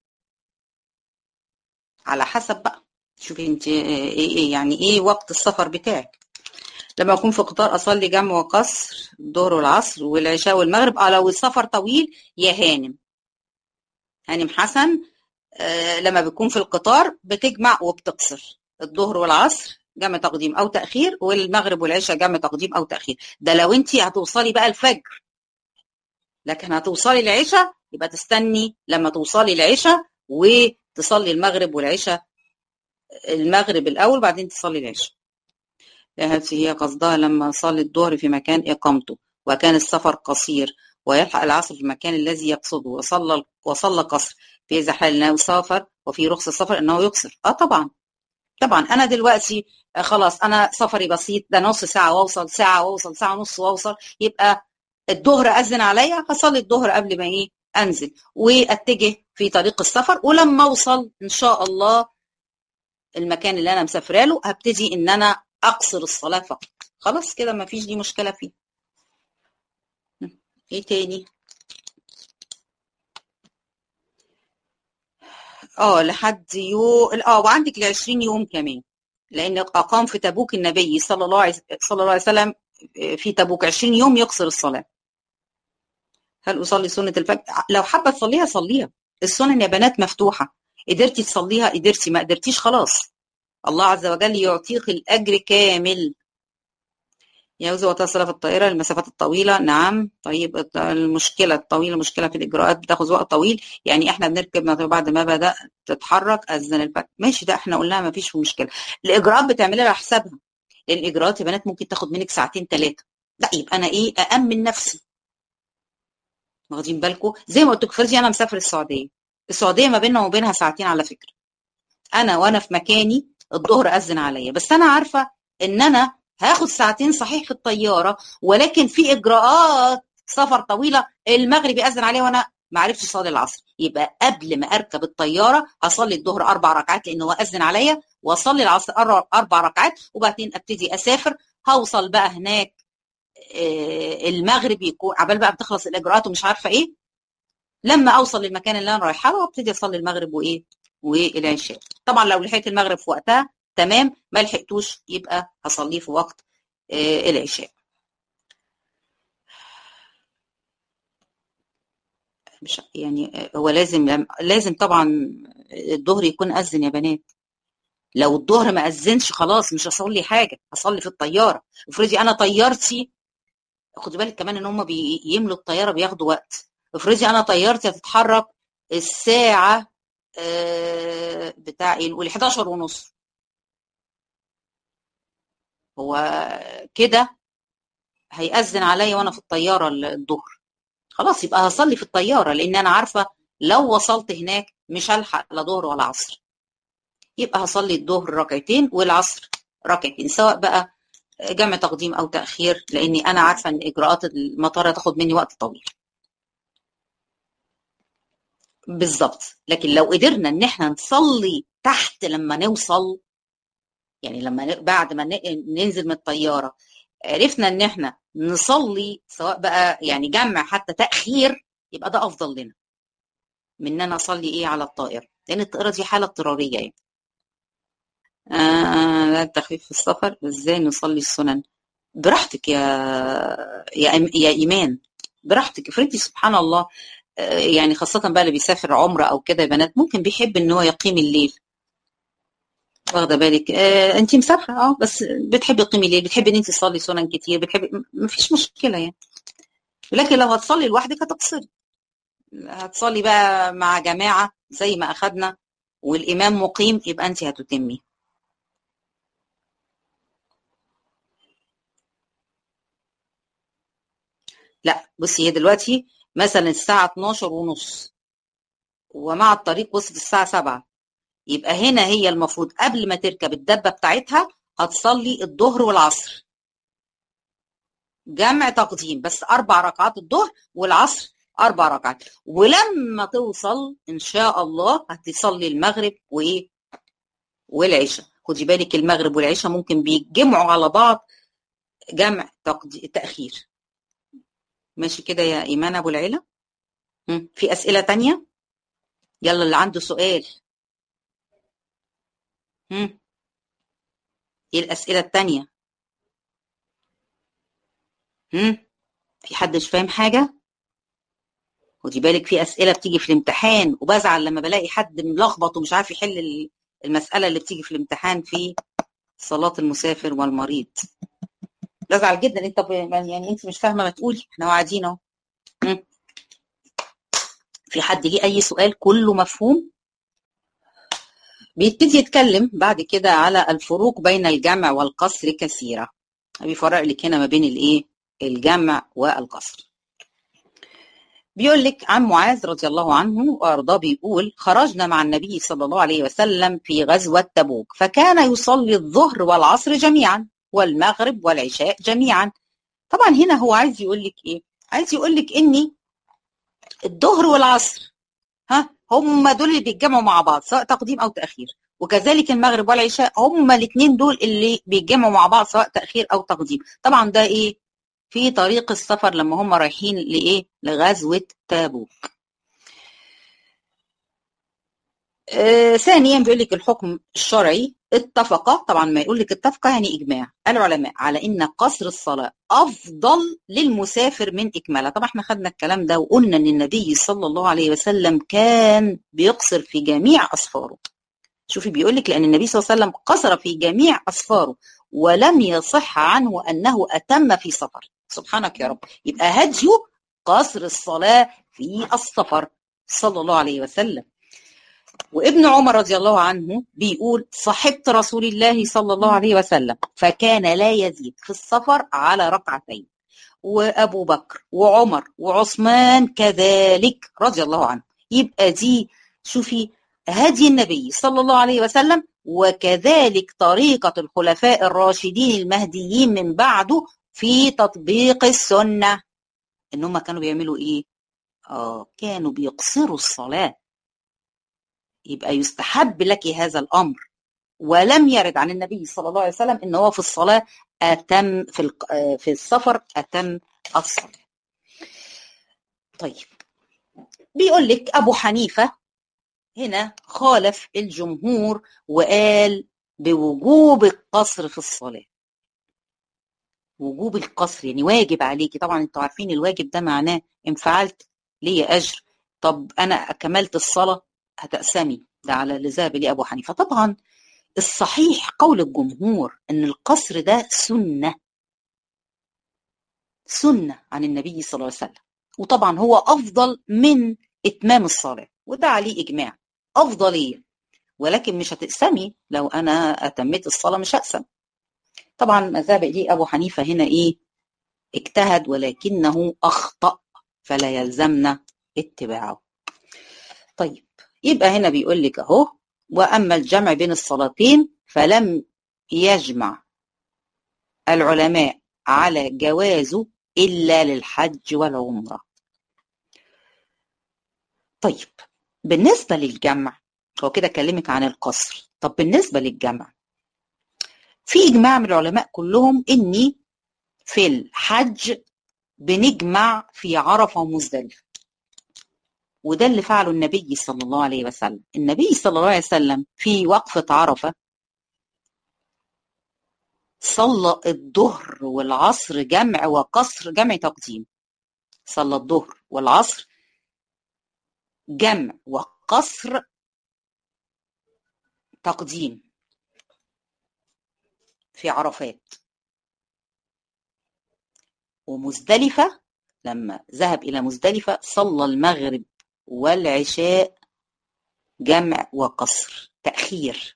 على حسب بقى. شوفي انت ايه, إيه يعني ايه وقت السفر بتاعك. لما اكون في قطار اصلي جمع وقصر الظهر والعصر والعشاء والمغرب. اه لو السفر طويل يا هانم هانم حسن، آه لما بتكون في القطار بتجمع وبتقصر الظهر والعصر جمع تقديم او تاخير، والمغرب والعشاء جمع تقديم او تاخير. ده لو انت هتوصلي بقى الفجر، لكن هتوصلي العشاء يبقى تستني لما توصلي العشاء وتصلي المغرب والعشاء، المغرب الاول بعدين تصلي العشاء. هذه هي قصدها لما صلي الظهر في مكان إقامته وكان السفر قصير ويلحق العصر في المكان الذي يقصده وصلى وصلى قصر، في إذا حال أنه سافر وفي رخصة السفر أنه يقصر. اه طبعا طبعا. أنا دلوقتي آه خلاص أنا سفري بسيط، ده نص ساعة وأوصل، ساعة وأوصل، ساعة ونص وأوصل، يبقى الظهر أذن عليا هصلي الظهر قبل ما إيه أنزل وأتجه في طريق السفر، ولما أوصل إن شاء الله المكان اللي أنا مسافرة له هبتدي إن أنا أقصر الصلاة فقط. خلاص كده ما فيش دي مشكلة فيه. ايه تاني؟ اه لحد يو اه وعندك ل عشرين يوم كمان، لان اقام في تبوك النبي صلى الله عليه صلى الله عليه وسلم في تبوك عشرين يوم يقصر الصلاة. هل اصلي سنة الفجر؟ لو حابة تصليها صليها، السنن يا بنات مفتوحة، قدرتي تصليها قدرتي، ما قدرتيش خلاص الله عز وجل يعطيك الاجر كامل. يجوز وقت الصلاة في الطائرة المسافات الطويلة؟ نعم. طيب المشكلة الطويلة مشكلة في الإجراءات، بتاخذ وقت طويل، يعني إحنا بنركب بعد ما بدأ تتحرك أذن الفجر، ماشي ده إحنا قلناها ما فيش مشكلة. الإجراءات بتعملي لها حسابها، لأن الإجراءات يا بنات ممكن تاخد منك ساعتين ثلاثة، لا يبقى أنا إيه أأمن نفسي. واخدين بالكم؟ زي ما قلت لكم فرضي أنا مسافر السعودية، السعودية ما بيننا وبينها ساعتين على فكرة، أنا وأنا في مكاني الظهر أذن عليا، بس أنا عارفة إن أنا هاخد ساعتين صحيح في الطيارة، ولكن في إجراءات سفر طويلة، المغرب يأذن عليه وأنا ما عرفتش أصلي العصر، يبقى قبل ما أركب الطيارة أصلي الظهر أربع ركعات لأنه هو أذن عليا، وأصلي العصر أربع ركعات، وبعدين أبتدي أسافر. هوصل بقى هناك المغرب يكون عبال بقى بتخلص الإجراءات ومش عارفة إيه، لما أوصل للمكان اللي أنا رايحة له وأبتدي أصلي المغرب وإيه والعشاء. طبعا لو لحقت المغرب في وقتها تمام، ما لحقتوش يبقى هصليه في وقت آه العشاء. مش يعني هو لازم لازم طبعا الظهر يكون أذن يا بنات، لو الظهر ما أذنش خلاص مش هصلي حاجة، هصلي في الطيارة. افرضي أنا طيارتي، خدي بالك كمان إن هم بيملوا الطيارة بياخدوا وقت، افرضي أنا طيارتي هتتحرك الساعة آه بتاع ايه نقول حداشر ونص، هو كده هيأذن عليا وانا في الطياره الظهر، خلاص يبقى هصلي في الطياره، لان انا عارفه لو وصلت هناك مش هلحق لا ظهر ولا عصر، يبقى هصلي الظهر ركعتين والعصر ركعتين، سواء بقى جمع تقديم او تاخير، لاني انا عارفه ان اجراءات المطار هتاخد مني وقت طويل. بالظبط. لكن لو قدرنا ان احنا نصلي تحت لما نوصل، يعني لما بعد ما ننزل من الطياره عرفنا ان احنا نصلي سواء بقى يعني جمع حتى تاخير، يبقى ده افضل لنا من ان انا اصلي ايه على الطائره، لان الطائره دي حاله اضطراريه يعني. آه لا التخفيف في السفر، ازاي نصلي السنن؟ براحتك يا يا يا ايمان، براحتك. افرضي سبحان الله آه يعني خاصه بقى اللي بيسافر عمره او كده يا بنات، ممكن بيحب ان هو يقيم الليل، واخده بالك آه انت مسافره اه بس بتحبي تقيمي الليل، بتحبي ان انت تصلي سنن كتير، بتحبي، مفيش مشكله يعني. لكن لو هتصلي لوحدك هتقصري، هتصلي بقى مع جماعه زي ما اخدنا والامام مقيم يبقى انت هتتمي. لا بصي، هي دلوقتي مثلا الساعه اتناشر ونص ومع الطريق وصلت الساعه سبعة، يبقى هنا هي المفروض قبل ما تركب الدبه بتاعتها هتصلي الظهر والعصر جمع تقديم، بس اربع ركعات الظهر والعصر اربع ركعات، ولما توصل ان شاء الله هتصلي المغرب وايه والعشاء. خدي بالك المغرب والعشاء ممكن بيتجمعوا على بعض جمع تاخير. ماشي كده يا ايمان ابو العيله؟ في اسئله تانية؟ يلا اللي عنده سؤال. هم. ايه الاسئله التانية؟ هم. في حد مش فاهم حاجه؟ خدي بالك في اسئله بتيجي في الامتحان وبزعل لما بلاقي حد ملخبط ومش عارف يحل المساله اللي بتيجي في الامتحان في صلاه المسافر والمريض، بزعل جدا. انت يعني انت مش فاهمه ما تقولي، احنا قاعدين اهو. في حد ليه اي سؤال؟ كله مفهوم؟ بيبتدي يتكلم بعد كده على الفروق بين الجمع والقصر كثيرة. بيفرق لك هنا ما بين الايه الجمع والقصر. بيقول لك عن معاذ رضي الله عنه وارضاه بيقول خرجنا مع النبي صلى الله عليه وسلم في غزوة تبوك، فكان يصلي الظهر والعصر جميعا والمغرب والعشاء جميعا. طبعا هنا هو عايز يقول لك ايه؟ عايز يقول لك اني الظهر والعصر ها هم دول اللي بيتجمعوا مع بعض سواء تقديم او تاخير، وكذلك المغرب والعشاء هم الاثنين دول اللي بيتجمعوا مع بعض سواء تاخير او تقديم. طبعا ده ايه في طريق السفر لما هم رايحين لايه لغزوه تبوك. آه ثانيا بيقول لك الحكم الشرعي اتفق، طبعا ما يقول لك اتفق يعني اجماع العلماء على ان قصر الصلاه افضل للمسافر من اكمالها. طبعا احنا خدنا الكلام ده وقلنا ان النبي صلى الله عليه وسلم كان بيقصر في جميع اسفاره. شوفي بيقول لك لان النبي صلى الله عليه وسلم قصر في جميع اسفاره ولم يصح عنه انه اتم في سفر. سبحانك يا رب. يبقى هديه قصر الصلاه في السفر صلى الله عليه وسلم. وابن عمر رضي الله عنه بيقول صحبت رسول الله صلى الله عليه وسلم فكان لا يزيد في السفر على ركعتين، وابو بكر وعمر وعثمان كذلك رضي الله عنه. يبقى دي شوفي هدي النبي صلى الله عليه وسلم، وكذلك طريقة الخلفاء الراشدين المهديين من بعده في تطبيق السنة. ان هم كانوا بيعملوا ايه؟ اه كانوا بيقصروا الصلاة. يبقى يستحب لك هذا الامر، ولم يرد عن النبي صلى الله عليه وسلم ان هو في الصلاه اتم في في السفر اتم الصلاه. طيب بيقول لك ابو حنيفه هنا خالف الجمهور وقال بوجوب القصر في الصلاه. وجوب القصر يعني واجب عليكي. طبعا انتوا عارفين الواجب ده معناه ان فعلت لي اجر، طب انا اكملت الصلاه هتقسمي. ده على اللي ذهب ليه ابو حنيفه. طبعا الصحيح قول الجمهور ان القصر ده سنه سنه عن النبي صلى الله عليه وسلم، وطبعا هو افضل من اتمام الصلاه، وده عليه اجماع افضليه. ولكن مش هتقسمي، لو انا اتميت الصلاه مش هقسم. طبعا ما ذهب اليه ابو حنيفه هنا ايه؟ اجتهد ولكنه اخطا، فلا يلزمنا اتباعه. طيب يبقى هنا بيقول لك اهو واما الجمع بين الصلاتين فلم يجمع العلماء على جوازه الا للحج والعمره. طيب بالنسبه للجمع هو كده كلمك عن القصر. طب بالنسبه للجمع في اجماع من العلماء كلهم اني في الحج بنجمع في عرفه ومزدلفه، وده اللي فعله النبي صلى الله عليه وسلم. النبي صلى الله عليه وسلم في وقفة عرفة صلى الظهر والعصر جمع وقصر جمع تقديم. صلى الظهر والعصر جمع وقصر تقديم في عرفات. ومزدلفة لما ذهب إلى مزدلفة صلى المغرب والعشاء جمع وقصر تأخير،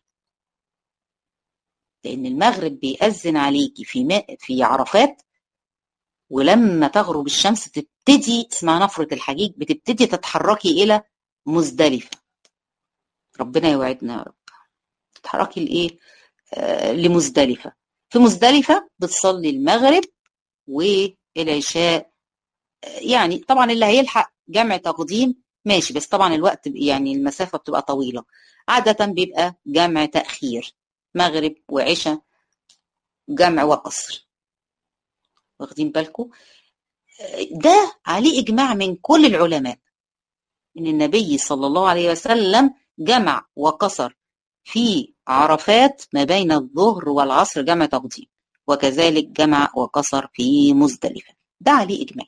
لأن المغرب بيأذن عليكي في ماء في عرفات، ولما تغرب الشمس تبتدي اسمها نفرة الحجيج بتبتدي تتحركي إلى مزدلفة. ربنا يوعدنا يا رب. تتحركي لإيه؟ آه لمزدلفة. في مزدلفة بتصلي المغرب والعشاء. يعني طبعا اللي هيلحق جمع تقديم ماشي، بس طبعا الوقت يعني المسافة بتبقى طويلة. عادة بيبقى جمع تأخير، مغرب وعشاء جمع وقصر. واخدين بالكم؟ ده عليه إجماع من كل العلماء إن النبي صلى الله عليه وسلم جمع وقصر في عرفات ما بين الظهر والعصر جمع تقديم، وكذلك جمع وقصر في مزدلفة. ده عليه إجماع.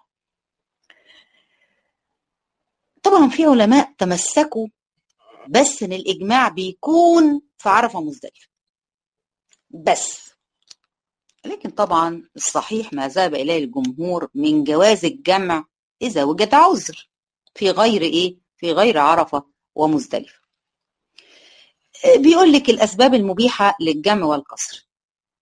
طبعا في علماء تمسكوا بس ان الاجماع بيكون في عرفه ومزدلفه بس، لكن طبعا الصحيح ما ذهب اليه الجمهور من جواز الجمع اذا وجد عذر في غير ايه في غير عرفه ومزدلفه. بيقول لك الأسباب المبيحة للجمع والقصر.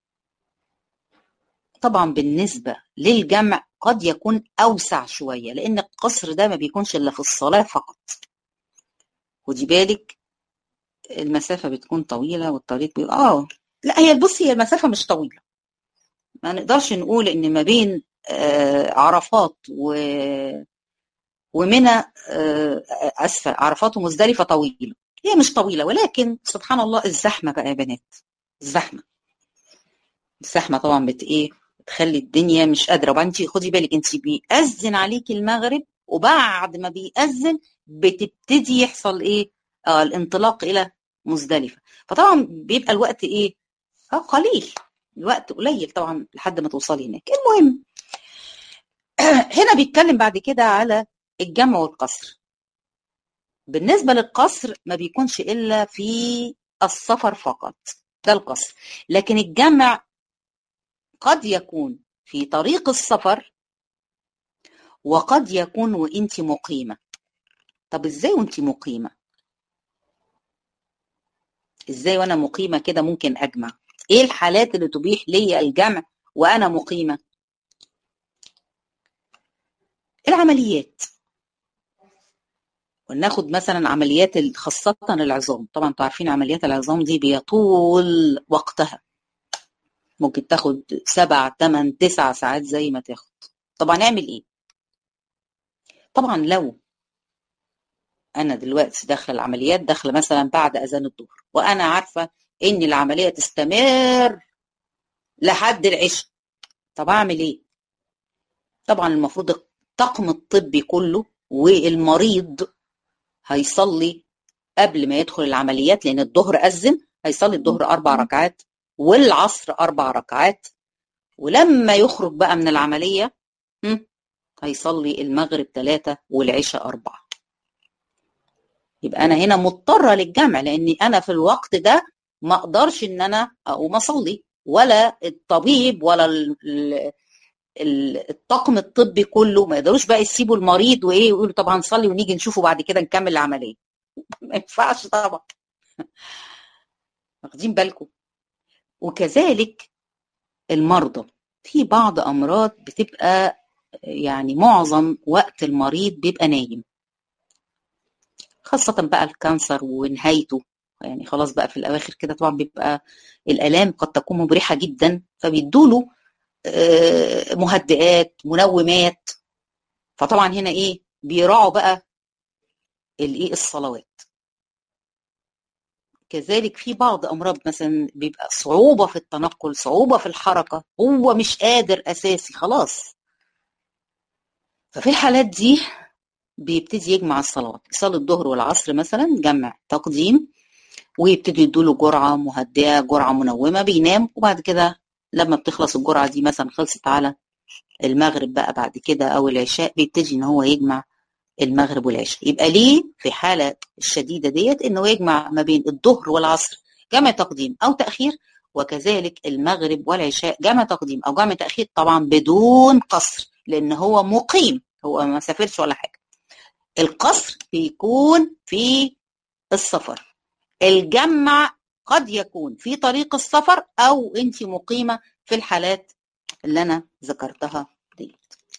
طبعا بالنسبة للجمع قد يكون أوسع شوية، لأن القصر ده ما بيكونش إلا في الصلاة فقط. ودي بالك المسافة بتكون طويلة والطريق بيبقى آه لا، هي بصي هي المسافة مش طويلة. ما نقدرش نقول إن ما بين آه عرفات و ومنى آه أسفل عرفات ومزدلفة طويلة. هي مش طويلة، ولكن سبحان الله الزحمة بقى يا بنات، الزحمة الزحمة طبعا بت إيه تخلي الدنيا مش قادرة. وبعدين انت خدي بالك، انت بيأذن عليكي المغرب، وبعد ما بيأذن بتبتدي يحصل ايه آه الانطلاق الى مزدلفة. فطبعا بيبقى الوقت ايه آه قليل، الوقت قليل طبعا لحد ما توصلي هناك. المهم هنا بيتكلم بعد كده على الجمع والقصر. بالنسبة للقصر ما بيكونش إلا في السفر فقط، ده القصر. لكن الجمع قد يكون في طريق السفر، وقد يكون وانت مقيمة. طب ازاي وانت مقيمة؟ ازاي وانا مقيمة كده ممكن اجمع؟ ايه الحالات اللي تبيح لي الجمع وانا مقيمة؟ العمليات، وناخد مثلا عمليات خاصة العظام. طبعا انتوا عارفين عمليات العظام دي بيطول وقتها، ممكن تاخد سبع تمن تسع ساعات زي ما تاخد. طبعا نعمل ايه؟ طبعا لو انا دلوقتي داخله العمليات، داخله مثلا بعد اذان الظهر، وانا عارفه ان العمليه تستمر لحد العشاء، طب اعمل ايه؟ طبعا المفروض الطاقم الطبي كله والمريض هيصلي قبل ما يدخل العمليات، لان الظهر اذن، هيصلي الظهر اربع ركعات والعصر اربع ركعات، ولما يخرج بقى من العمليه هيصلي المغرب ثلاثه والعشاء اربعه. يبقى انا هنا مضطره للجمع، لاني انا في الوقت ده ما اقدرش ان انا اقوم اصلي، ولا الطبيب ولا الطاقم الطبي كله ما يقدروش بقى يسيبوا المريض وايه ويقولوا طب هنصلي ونيجي نشوفه بعد كده نكمل العمليه. ما ينفعش طبعا، واخدين بالكم؟ وكذلك المرضى، في بعض امراض بتبقى يعني معظم وقت المريض بيبقى نايم، خاصة بقى الكانسر ونهايته، يعني خلاص بقى في الأواخر كده طبعا بيبقى الآلام قد تكون مبرحة جدا، فبيدوله مهدئات منومات. فطبعا هنا إيه بيراعوا بقى الإيه الصلوات. كذلك في بعض أمراض مثلا بيبقى صعوبة في التنقل، صعوبة في الحركة، هو مش قادر أساسي خلاص، ففي الحالات دي بيبتدي يجمع الصلوات، يصلي الظهر والعصر مثلا جمع تقديم، ويبتدي يدوله جرعة مهدئة جرعة منومة، بينام. وبعد كده لما بتخلص الجرعة دي مثلا خلصت على المغرب بقى بعد كده أو العشاء، بيبتدي إن هو يجمع المغرب والعشاء. يبقى ليه في حالة الشديدة ديت إنه يجمع ما بين الظهر والعصر جمع تقديم أو تأخير، وكذلك المغرب والعشاء جمع تقديم أو جمع تأخير، طبعا بدون قصر لأن هو مقيم، هو ما سافرش ولا حاجة. القصر بيكون في السفر، الجمع قد يكون في طريق السفر أو أنت مقيمة في الحالات اللي أنا ذكرتها دي.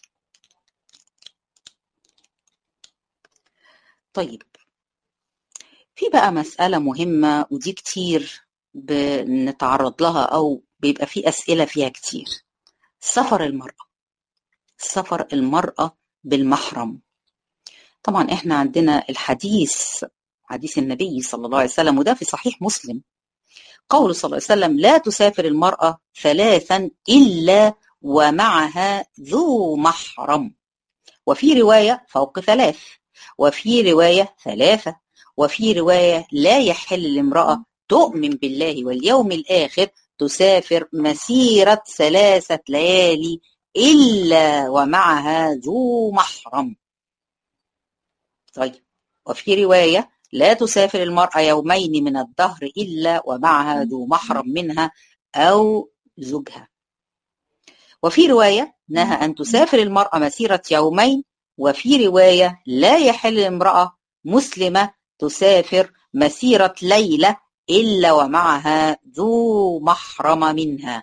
طيب في بقى مسألة مهمة، ودي كتير بنتعرض لها أو بيبقى في أسئلة فيها كتير، سفر المرأة، سفر المرأة بالمحرم. طبعا احنا عندنا الحديث، حديث النبي صلى الله عليه وسلم، وده في صحيح مسلم، قول صلى الله عليه وسلم: لا تسافر المرأة ثلاثا إلا ومعها ذو محرم، وفي رواية فوق ثلاث، وفي رواية ثلاثة، وفي رواية لا يحل لامرأة تؤمن بالله واليوم الآخر تسافر مسيرة ثلاثة ليالي إلا ومعها ذو محرم. طيب وفي رواية لا تسافر المرأة يومين من الدهر إلا ومعها ذو محرم منها أو زوجها. وفي رواية نهى أن تسافر المرأة مسيرة يومين، وفي رواية لا يحل امرأة مسلمة تسافر مسيرة ليلة إلا ومعها ذو محرم منها.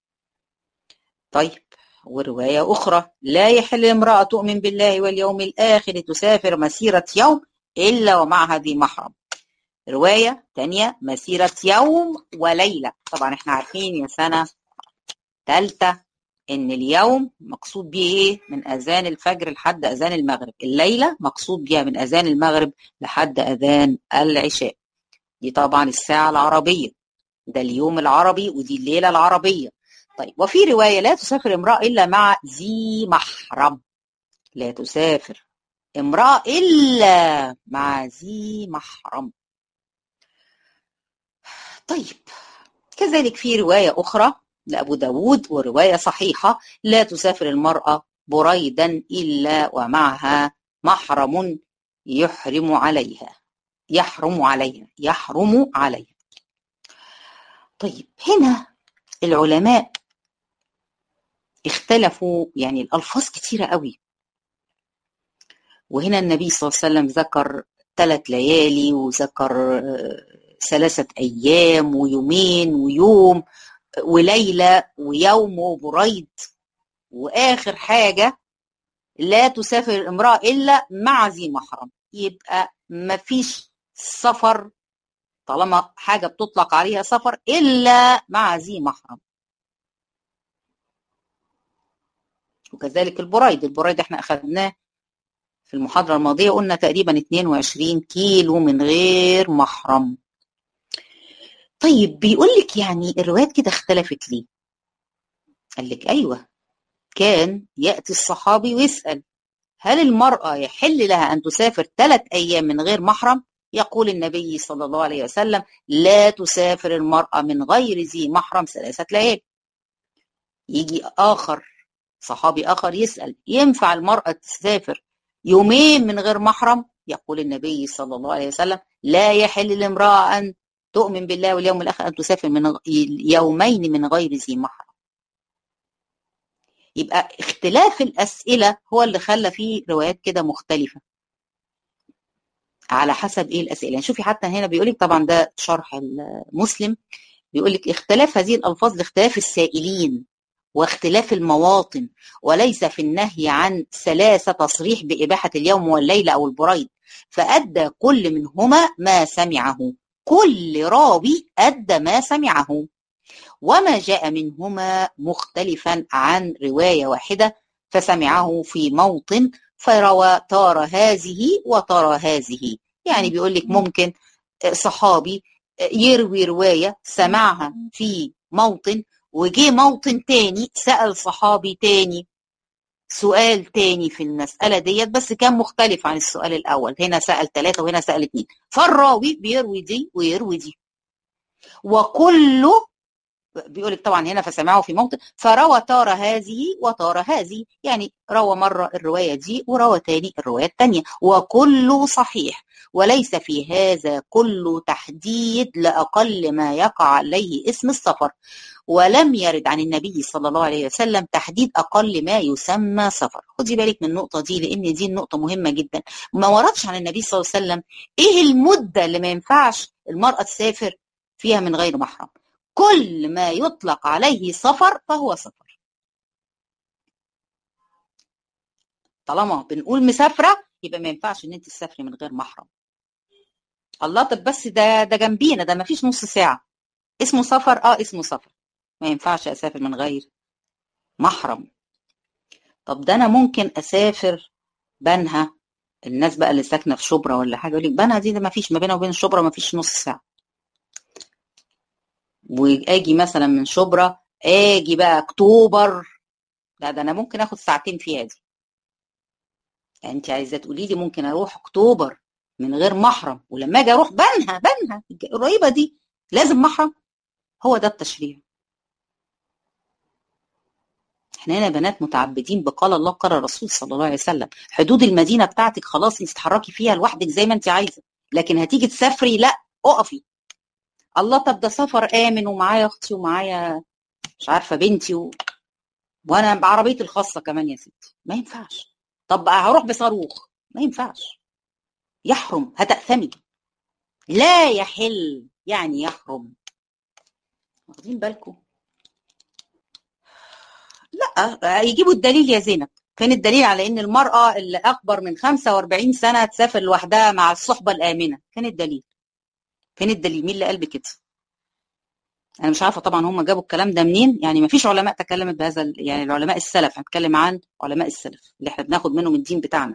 طيب، ورواية أخرى: لا يحل امرأة تؤمن بالله واليوم الآخر تسافر مسيرة يوم إلا ومعها ذي محرم. رواية تانية: مسيرة يوم وليلة. طبعا احنا عارفين يا سنة ثالثة إن اليوم مقصود بيه إيه؟ من أذان الفجر لحد أذان المغرب. الليلة مقصود بيها من أذان المغرب لحد أذان العشاء. دي طبعا الساعة العربية، ده اليوم العربي ودي الليلة العربية. طيب، وفي رواية: لا تسافر امرأة إلا مع ذي محرم. لا تسافر امرأة إلا مع ذي محرم. طيب، كذلك في رواية أخرى لأبو داود ورواية صحيحة: لا تسافر المرأة بريدا إلا ومعها محرم يحرم عليها يحرم عليها يحرم عليها. طيب، هنا العلماء اختلفوا، يعني الألفاظ كتيرة قوي. وهنا النبي صلى الله عليه وسلم ذكر ثلاث ليالي، وذكر ثلاثة أيام ويومين ويوم وليلة ويوم وبريد. وآخر حاجة: لا تسافر الامرأة إلا مع ذي محرم. يبقى مفيش سفر، طالما حاجة بتطلق عليها سفر، إلا مع ذي محرم. وكذلك البريد. البريد احنا أخذناه في المحاضرة الماضية، قلنا تقريبا اتنين وعشرين كيلو من غير محرم. طيب، بيقول لك يعني الروايات كده اختلفت ليه؟ قال لك أيوة، كان يأتي الصحابي ويسأل: هل المرأة يحل لها أن تسافر ثلاث أيام من غير محرم؟ يقول النبي صلى الله عليه وسلم: لا تسافر المرأة من غير ذي محرم ثلاثة ليالي. يجي آخر صحابي آخر يسأل: ينفع المرأة تسافر يومين من غير محرم؟ يقول النبي صلى الله عليه وسلم: لا يحل لامرأة أن تؤمن بالله واليوم الآخر أن تسافر من يومين من غير ذي محرم. يبقى اختلاف الأسئلة هو اللي خلى فيه روايات كده مختلفة على حسب ايه الأسئلة. يعني شوفي حتى هنا بيقولك، طبعا ده شرح المسلم، بيقولك: اختلاف هذه الألفاظ لاختلاف السائلين واختلاف المواطن، وليس في النهي عن ثلاثة تصريح بإباحة اليوم والليلة أو البريد، فأدى كل منهما ما سمعه. كل راوي أدى ما سمعه، وما جاء منهما مختلفا عن رواية واحدة فسمعه في موطن فروى تارة هذه وتارة هذه. يعني بيقول لك ممكن صحابي يروي رواية سمعها في موطن، وجي موطن تاني سأل صحابي تاني سؤال تاني في المسألة ديت، بس كان مختلف عن السؤال الأول. هنا سأل ثلاثة وهنا سأل اثنين، فالراوي بيروي دي ويروي دي. وكله بيقولك طبعا هنا فسمعه في موطن فروى تارة هذه وتارة هذه، يعني روى مرة الرواية دي وروى تاني الرواية التانية، وكله صحيح. وليس في هذا كله تحديد لأقل ما يقع عليه اسم السفر، ولم يرد عن النبي صلى الله عليه وسلم تحديد أقل ما يسمى سفر. خدي بالك من النقطة دي، لأن دي النقطة مهمة جدا. ما وردش عن النبي صلى الله عليه وسلم إيه المدة اللي ما ينفعش المرأة تسافر فيها من غير محرم. كل ما يطلق عليه سفر فهو سفر. طالما بنقول مسافرة يبقى ما ينفعش ان انت تسافري من غير محرم. الله، طب بس ده ده جنبينا، ده ما فيش نص ساعة، اسمه سفر. اه اسمه سفر، ما ينفعش اسافر من غير محرم. طب ده انا ممكن اسافر بنها، الناس بقى اللي ساكنة في شبرا ولا حاجة يقول لك بنها دي ده ما فيش ما بينها وبين شبرا ما فيش نص ساعة، واجي مثلا من شبرا اجي بقى اكتوبر، لا ده انا ممكن اخد ساعتين فيها دي. يعني انت عايزه تقولي لي ممكن اروح اكتوبر من غير محرم، ولما اجي اروح بنها بنها القريبه دي لازم محرم؟ هو ده التشريع. احنا هنا بنات متعبدين بقال الله قال الرسول صلى الله عليه وسلم. حدود المدينه بتاعتك خلاص انت تتحركي فيها لوحدك زي ما انت عايزه، لكن هتيجي تسافري لا اقفي. الله، طب ده سفر امن ومعايا اختي ومعايا مش عارفه بنتي و... وانا بعربيتي الخاصه كمان يا ستي، ما ينفعش. طب هروح بصاروخ، ما ينفعش، يحرم، هتأثمي. لا يحل يعني يحرم. واخدين بالكم؟ لا، يجيبوا الدليل يا زينب. فين الدليل على ان المرأة اللي اكبر من خمسة وأربعين سنة تسافر لوحدها مع الصحبة الآمنة؟ فين الدليل؟ فين الدليل؟ مين اللي قال بكده؟ انا مش عارفة طبعا هم جابوا الكلام ده منين، يعني ما فيش علماء تكلمت بهذا، يعني العلماء السلف، هنتكلم عن علماء السلف اللي احنا بناخد منهم الدين بتاعنا.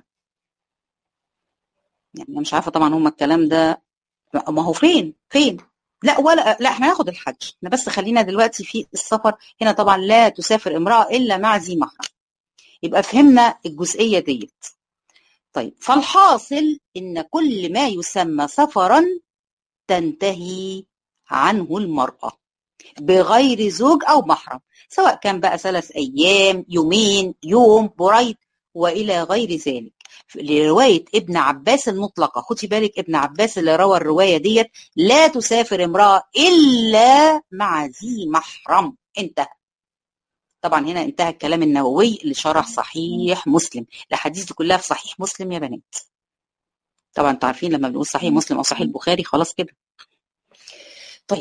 يعني انا مش عارفة طبعا هم الكلام ده، ما هو فين فين لا ولا لا، احنا هناخد الحج، احنا بس خلينا دلوقتي في السفر. هنا طبعا لا تسافر امرأة الا مع ذي محرم، يبقى فهمنا الجزئية ديت. طيب، فالحاصل ان كل ما يسمى سفرا تنتهي عنه المرأة بغير زوج او محرم، سواء كان بقى ثلاث ايام، يومين، يوم، بريد، والى غير ذلك. لروايه ابن عباس المطلقه، خدي بالك ابن عباس اللي روى الروايه ديت، لا تسافر امراه الا مع ذي محرم، انتهى. طبعا هنا انتهى الكلام النووي اللي شرح صحيح مسلم. الاحاديث دي كلها في صحيح مسلم يا بنات. طبعا انتوا عارفين لما بنقول صحيح مسلم او صحيح البخاري خلاص كده. طيب،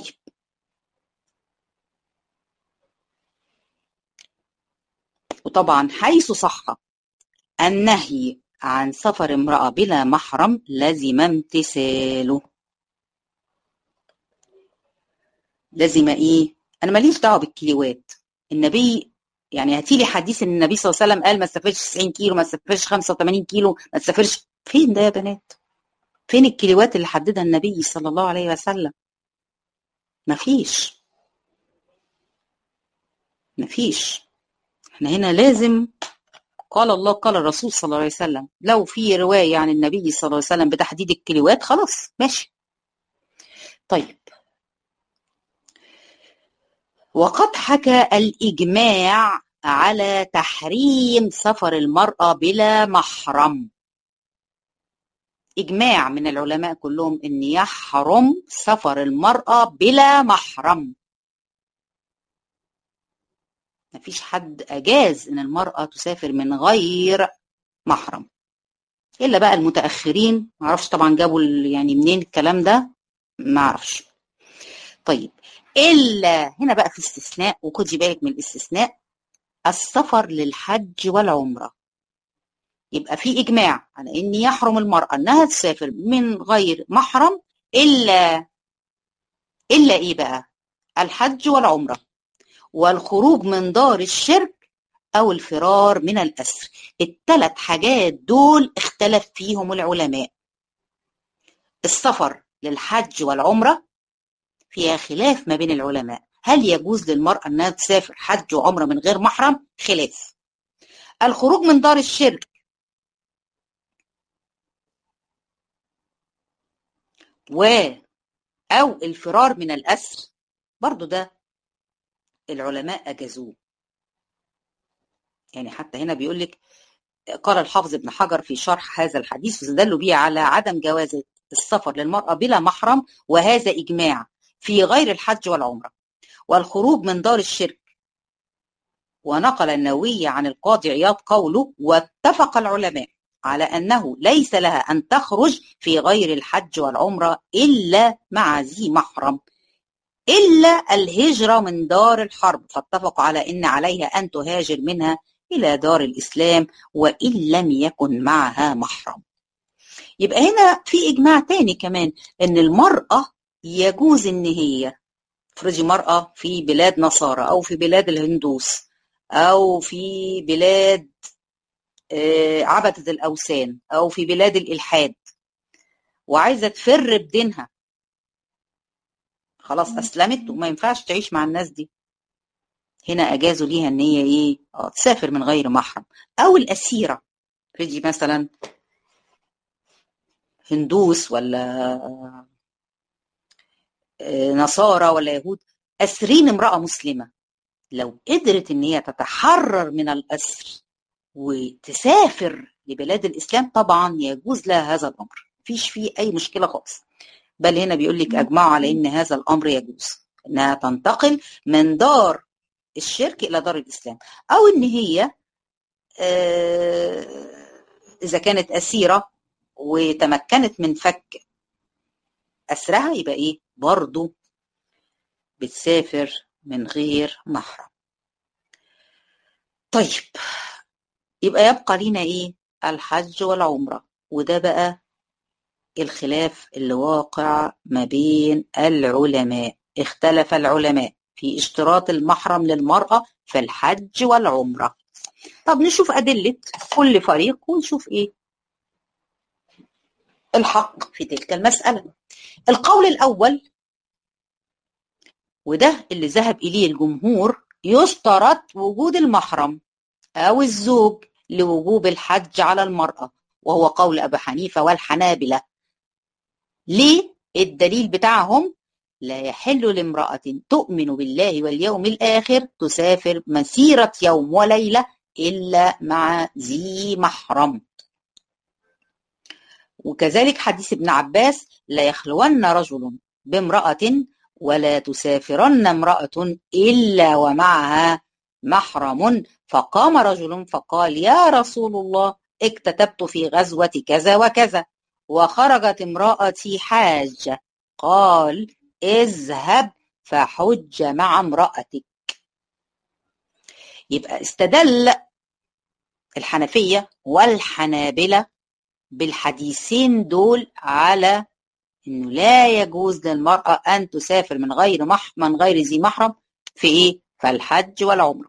وطبعا حيث صح النهي عن سفر امرأة بلا محرم لزم امتثاله. لزم ايه؟ انا ماليش دعوه بالكيلوات. النبي يعني هاتي لي حديث ان النبي صلى الله عليه وسلم قال ما تسافرش تسعين كيلو، ما تسافرش خمسة وثمانين كيلو، ما تسافرش. فين ده يا بنات؟ فين الكيلوات اللي حددها النبي صلى الله عليه وسلم؟ مفيش مفيش. احنا هنا لازم قال الله قال الرسول صلى الله عليه وسلم. لو في روايه عن النبي صلى الله عليه وسلم بتحديد الكيلوات خلاص ماشي. طيب، وقد حكى الإجماع على تحريم سفر المرأة بلا محرم. إجماع من العلماء كلهم إن يحرم سفر المرأة بلا محرم. مفيش حد أجاز إن المرأة تسافر من غير محرم، إلا بقى المتأخرين. معرفش طبعا جابوا يعني منين الكلام ده، معرفش. طيب، إلا هنا بقى في استثناء، وخدي بالك من الاستثناء، السفر للحج والعمرة. يبقى في إجماع على إن يحرم المرأة إنها تسافر من غير محرم إلا إلا إيه بقى؟ الحج والعمرة، والخروج من دار الشرك، أو الفرار من الأسر. الثلاث حاجات دول اختلف فيهم العلماء. السفر للحج والعمرة فيها خلاف ما بين العلماء، هل يجوز للمرأة أنها تسافر حج وعمرة من غير محرم؟ خلاف. الخروج من دار الشرك و أو الفرار من الأسر برضو ده العلماء أجازوه. يعني حتى هنا بيقول لك، قال الحافظ ابن حجر في شرح هذا الحديث واستدلوا به على عدم جواز السفر للمرأة بلا محرم، وهذا إجماع في غير الحج والعمرة والخروج من دار الشرك. ونقل النووي عن القاضي عياض قوله: واتفق العلماء على أنه ليس لها أن تخرج في غير الحج والعمرة إلا مع ذي محرم، إلا الهجرة من دار الحرب، فاتفقوا على أن عليها أن تهاجر منها إلى دار الإسلام وإن لم يكن معها محرم. يبقى هنا في إجماع تاني كمان أن المرأة يجوز أن هي، افرضي مرأة في بلاد نصارى أو في بلاد الهندوس أو في بلاد عبدة الأوثان أو في بلاد الإلحاد، وعايزة تفر بدينها، خلاص أسلمت وما ينفعش تعيش مع الناس دي، هنا أجازوا ليها إن هي إيه؟ آه تسافر من غير محرم. أو الأسيرة، تجي مثلا هندوس ولا نصارى ولا يهود أسرين امرأة مسلمة، لو قدرت إن هي تتحرر من الأسر وتسافر لبلاد الإسلام طبعا يجوز لها هذا الأمر، مفيش فيه أي مشكلة خالص. بل هنا بيقول لك أجمعوا على إن هذا الأمر يجوز، إنها تنتقل من دار الشرك إلى دار الإسلام، أو إن هي إذا كانت أسيرة وتمكنت من فك أسرها يبقى إيه برضو بتسافر من غير محرم. طيب يبقى يبقى لينا إيه الحج والعمرة، وده بقى الخلاف اللي واقع ما بين العلماء. اختلف العلماء في اشتراط المحرم للمرأة في الحج والعمرة. طب نشوف أدلة كل فريق ونشوف إيه الحق في تلك المسألة. القول الأول وده اللي ذهب إليه الجمهور، يشترط وجود المحرم أو الزوج لوجوب الحج على المرأة، وهو قول أبي حنيفة والحنابلة. ليه؟ الدليل بتاعهم لا يحل لامرأة تؤمن بالله واليوم الآخر تسافر مسيرة يوم وليلة إلا مع ذي محرم. وكذلك حديث ابن عباس لا يخلون رجل بامرأة ولا تسافرن امرأة إلا ومعها محرم. فقام رجل فقال يا رسول الله اكتتبت في غزوة كذا وكذا وخرجت امرأتي حاجة، قال اذهب فحج مع امرأتك. يبقى استدل الحنفية والحنابلة بالحديثين دول على انه لا يجوز للمرأة ان تسافر من غير مح من غير ذي محرم في ايه؟ في الحج والعمرة.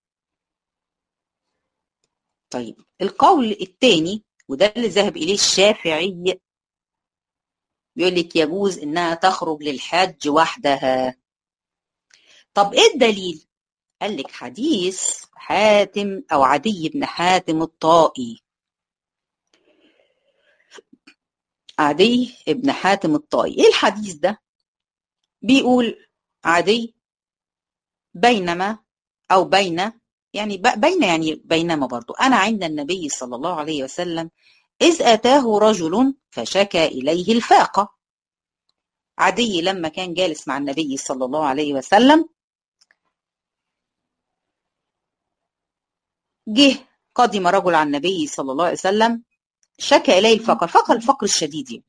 طيب القول الثاني وده اللي ذهب اليه الشافعي، بيقول لك يجوز انها تخرج للحج وحدها. طب ايه الدليل؟ قال لك حديث حاتم او عدي بن حاتم الطائي. عدي بن حاتم الطائي، ايه الحديث ده؟ بيقول عدي بينما او بين يعني بين يعني بينما برضو انا عند النبي صلى الله عليه وسلم اذ اتاه رجل فشكى اليه الفاقه. عدي لما كان جالس مع النبي صلى الله عليه وسلم جه قدم رجل على النبي صلى الله عليه وسلم شكى اليه الفقر، فقر الفقر الشديد.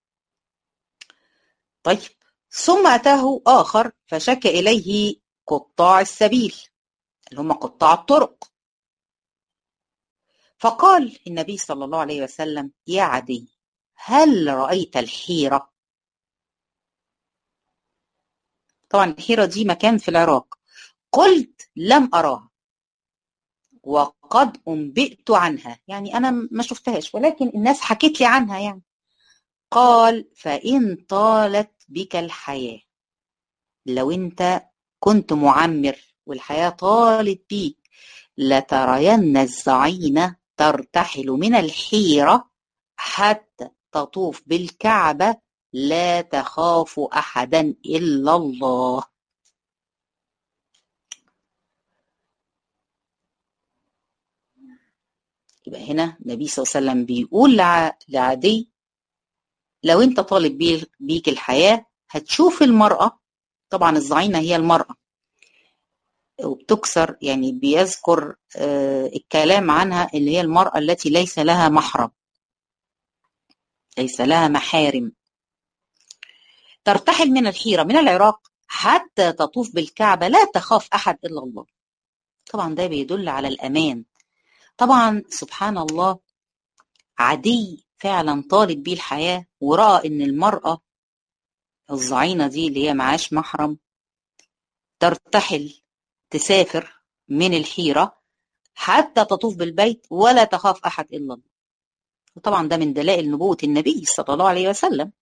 طيب ثم اتاه اخر فشكى اليه قطاع السبيل اللي هم قطاع الطرق. فقال النبي صلى الله عليه وسلم يا عدي هل رأيت الحيرة؟ طبعا الحيرة دي مكان في العراق. قلت لم أراها وقد أنبئت عنها، يعني أنا ما شفتهاش ولكن الناس حكت لي عنها يعني. قال فإن طالت بك الحياة، لو أنت كنت معمر والحياة طالت بيك لترين الزعينة ترتحل من الحيرة حتى تطوف بالكعبة لا تخاف أحدا إلا الله. يبقى هنا النبي صلى الله عليه وسلم بيقول لعدي لو انت طالب بيك الحياة هتشوف المرأة، طبعا الزعينة هي المرأة وبتكسر يعني بيذكر آه الكلام عنها اللي هي المرأة التي ليس لها محرم ليس لها محارم، ترتحل من الحيرة من العراق حتى تطوف بالكعبة لا تخاف أحد إلا الله. طبعا ده بيدل على الأمان. طبعا سبحان الله عدي فعلا طالب بيه الحياة ورأى إن المرأة الزعينة دي اللي هي معاش محرم ترتحل تسافر من الحيرة حتى تطوف بالبيت ولا تخاف أحد إلا الله. وطبعا ده من دلائل نبوة النبي صلى الله عليه وسلم.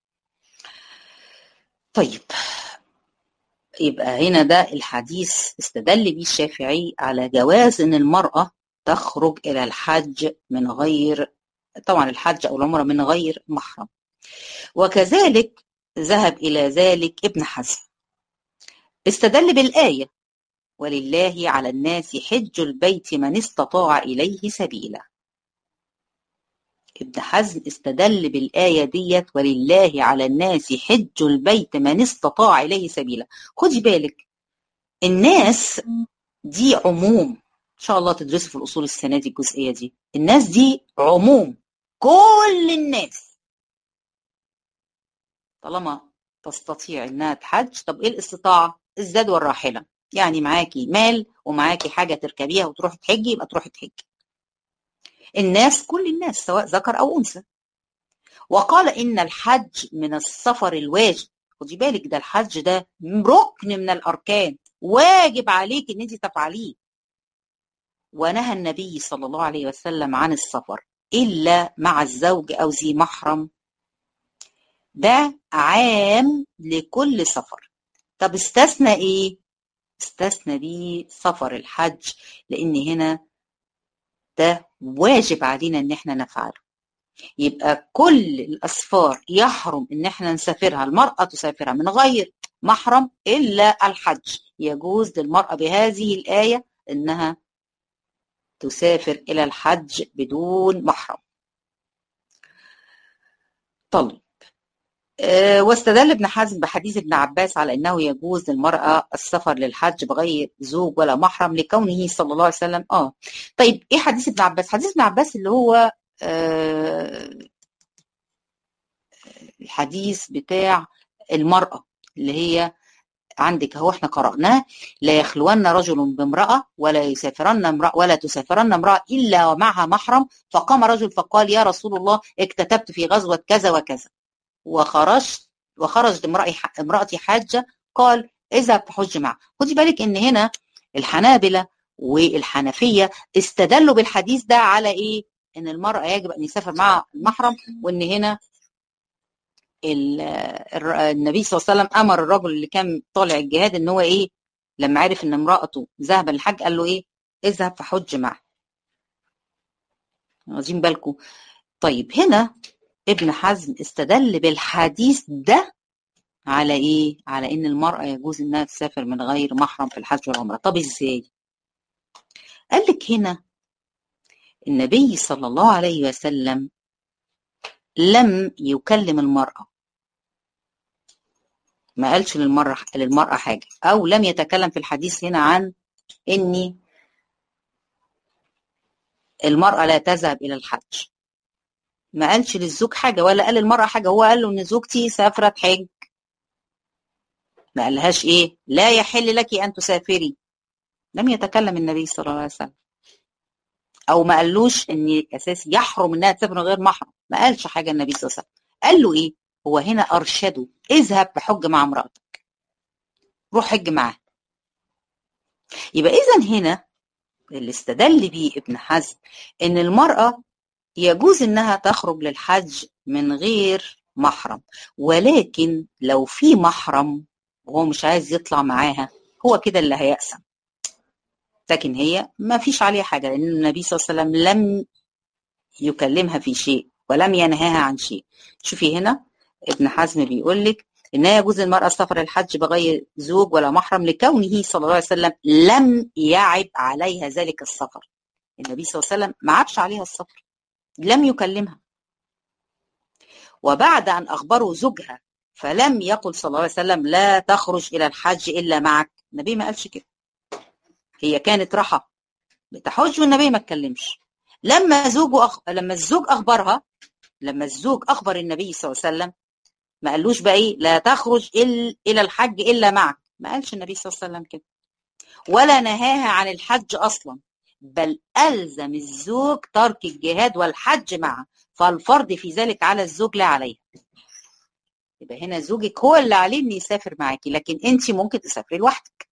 طيب يبقى هنا ده الحديث استدل به الشافعي على جواز ان المرأة تخرج الى الحج من غير طبعا الحج او العمرة من غير محرم. وكذلك ذهب الى ذلك ابن حزم، استدل بالآية ولله على الناس حج البيت من استطاع اليه سبيلا. ابن حزم استدل بالآية ديت ولله على الناس حج البيت من استطاع إليه سبيلا. خدي بالك الناس دي عموم، إن شاء الله تدرسي في الأصول السنة دي الجزئية دي. الناس دي عموم، كل الناس طالما تستطيع انها تحج. طب ايه الاستطاعة؟ الزاد والراحلة، يعني معاكي مال ومعاكي حاجة تركبيها وتروحي تحجي، يبقى تروحي تحجي. الناس كل الناس سواء ذكر او انثى. وقال ان الحج من السفر الواجب. خدي بالك ده الحج ده ركن من الاركان، واجب عليك ان انت تفعليه. ونهى النبي صلى الله عليه وسلم عن السفر الا مع الزوج او ذي محرم. ده عام لكل سفر. طب استثنى ايه؟ استثنى بيه سفر الحج، لان هنا ده واجب علينا ان احنا نفعله. يبقى كل الاسفار يحرم ان احنا نسافرها، المرأة تسافرها من غير محرم الا الحج. يجوز للمرأة بهذه الآية انها تسافر الى الحج بدون محرم. طيب، أه واستدل ابن حزم بحديث ابن عباس على انه يجوز للمرأة السفر للحج بغير زوج ولا محرم لكونه صلى الله عليه وسلم. اه طيب ايه حديث ابن عباس؟ حديث ابن عباس اللي هو أه الحديث بتاع المرأة اللي هي عندك اهو احنا قرأناه: لا يخلون رجل بامرأة ولا يسافرن امرأة ولا تسافرن امرأة إلا ومعها محرم. فقام رجل فقال: يا رسول الله اكتتبت في غزوة كذا وكذا وخرجت وخرجت امرأتي حاجة. قال: اذهب فحج معه. خدي بالك ان هنا الحنابلة والحنفية استدلوا بالحديث ده على ايه؟ ان المرأة يجب ان يسافر معها المحرم، وان هنا النبي صلى الله عليه وسلم امر الرجل اللي كان طالع الجهاد ان هو ايه؟ لما عرف ان امرأته ذهب للحج قال له ايه؟ اذهب فحج معه. واخدين بالكم؟ طيب هنا ابن حزم استدل بالحديث ده على ايه؟ على ان المرأة يجوز انها تسافر من غير محرم في الحج والعمرة. طب ازاي؟ قال لك هنا النبي صلى الله عليه وسلم لم يكلم المرأة، ما قالش للمرأة للمرأة حاجة، او لم يتكلم في الحديث هنا عن ان المرأة لا تذهب الى الحج. ما قالش للزوج حاجة ولا قال للمرأة حاجة، هو قال له ان زوجتي سافرت حج. ما قالهاش ايه؟ لا يحل لك ان تسافري. لم يتكلم النبي صلى الله عليه وسلم، او ما قالوش ان اساس يحرم انها تسافر من غير محرم. ما قالش حاجه النبي صلى الله عليه وسلم. قال له ايه؟ هو هنا ارشده: اذهب بحج مع امرأتك، روح حج معاها. يبقى اذا هنا اللي استدل بيه ابن حزم ان المرأة يجوز انها تخرج للحج من غير محرم، ولكن لو في محرم وهو مش عايز يطلع معاها هو كده اللي هيأسم. لكن هي ما فيش عليها حاجة، لأن النبي صلى الله عليه وسلم لم يكلمها في شيء ولم ينهاها عن شيء. شوفي هنا ابن حزم بيقول لك إنها يجوز للمرأة السفر الحج بغير زوج ولا محرم لكونه صلى الله عليه وسلم لم يعب عليها ذلك السفر. النبي صلى الله عليه وسلم ما عبش عليها السفر، لم يكلمها. وبعد أن أخبره زوجها فلم يقل صلى الله عليه وسلم لا تخرج إلى الحج إلا معك. النبي ما قالش كده. هي كانت راحة بتحج والنبي ما اتكلمش. لما زوجه أخ... لما الزوج أخبرها، لما الزوج أخبر النبي صلى الله عليه وسلم ما قالوش بقى إيه لا تخرج إل... إلى الحج إلا معك. ما قالش النبي صلى الله عليه وسلم كده، ولا نهاها عن الحج أصلا، بل ألزم الزوج ترك الجهاد والحج معه، فالفرض في ذلك على الزوج لا عليه. يبقى هنا زوجك هو اللي عليه إن يسافر معاكي، لكن أنت ممكن تسافري لوحدك.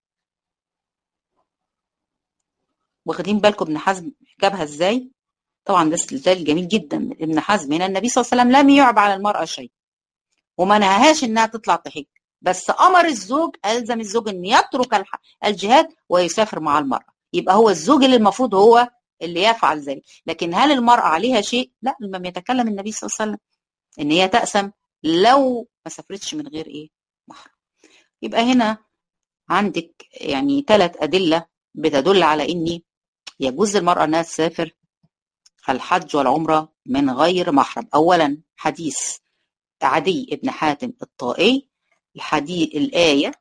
واخدين بالكم ابن حزم جابها ازاي؟ طبعا ده استدلال جميل جدا من ابن حزم. هنا النبي صلى الله عليه وسلم لم يعب على المرأة شيء وما نهاهاش انها تطلع تحج، بس امر الزوج، الزم الزوج ان يترك الجهاد ويسافر مع المرأة. يبقى هو الزوج اللي المفروض هو اللي يفعل ذلك. لكن هل المرأة عليها شيء؟ لا، لما يتكلم النبي صلى الله عليه وسلم ان هي تأسم لو ما سافرتش من غير ايه؟ محرم. يبقى هنا عندك يعني ثلاث أدلة بتدل على اني يجوز للمرأة انها تسافر الحج والعمرة من غير محرم. اولا حديث عدي ابن حاتم الطائي، الحديث الآية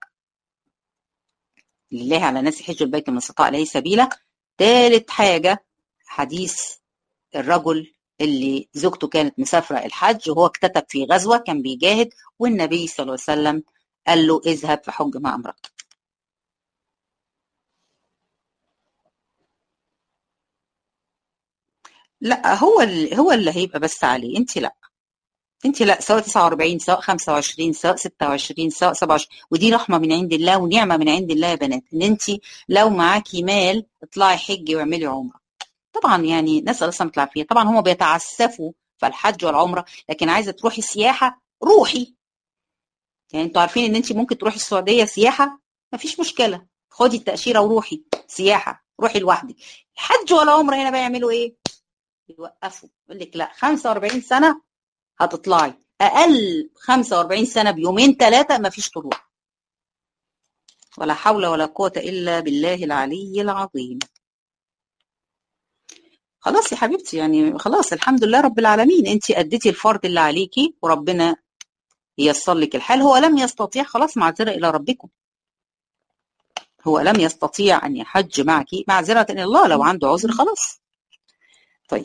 لله على الناس حج البيت من استطاع إليه سبيلا. ثالث حاجة حديث الرجل اللي زوجته كانت مسافرة الحج وهو اكتتب في غزوة كان بيجاهد، والنبي صلى الله عليه وسلم قال له اذهب فحج مع امرأتك. لا هو اللي هو اللي هيبقى بس عليه، انت لا، انت لا، سواء تسعة وأربعين سواء خمسة وعشرين سواء ستة وعشرين سواء سبعة وعشرين، ودي رحمة من عند الله ونعمة من عند الله يا بنات، ان انت لو معاكي مال اطلعي حجي واعملي عمرة. طبعا يعني نسأل الله سلامة العافية، طبعا هم بيتعسفوا في الحج والعمرة، لكن عايزة تروحي سياحة روحي. يعني انتوا عارفين ان انت ممكن تروحي السعودية سياحة، مفيش مشكلة، خدي التأشيرة وروحي سياحة، روحي لوحدك. الحج ولا عمرة هنا بقى يعملوا ايه؟ يوقفوا، يقول لك لا خمسة وأربعين سنة هتطلعي، اقل خمسة وأربعين سنة بيومين ثلاثة مفيش طلوع. ولا حول ولا قوة الا بالله العلي العظيم. خلاص يا حبيبتي، يعني خلاص الحمد لله رب العالمين، انت اديتي الفرض اللي عليكي وربنا ييسر لك الحال. هو لم يستطيع، خلاص معذرة الى ربكم. هو لم يستطيع ان يحج معك، معذرة الى الله، لو عنده عذر خلاص. طيب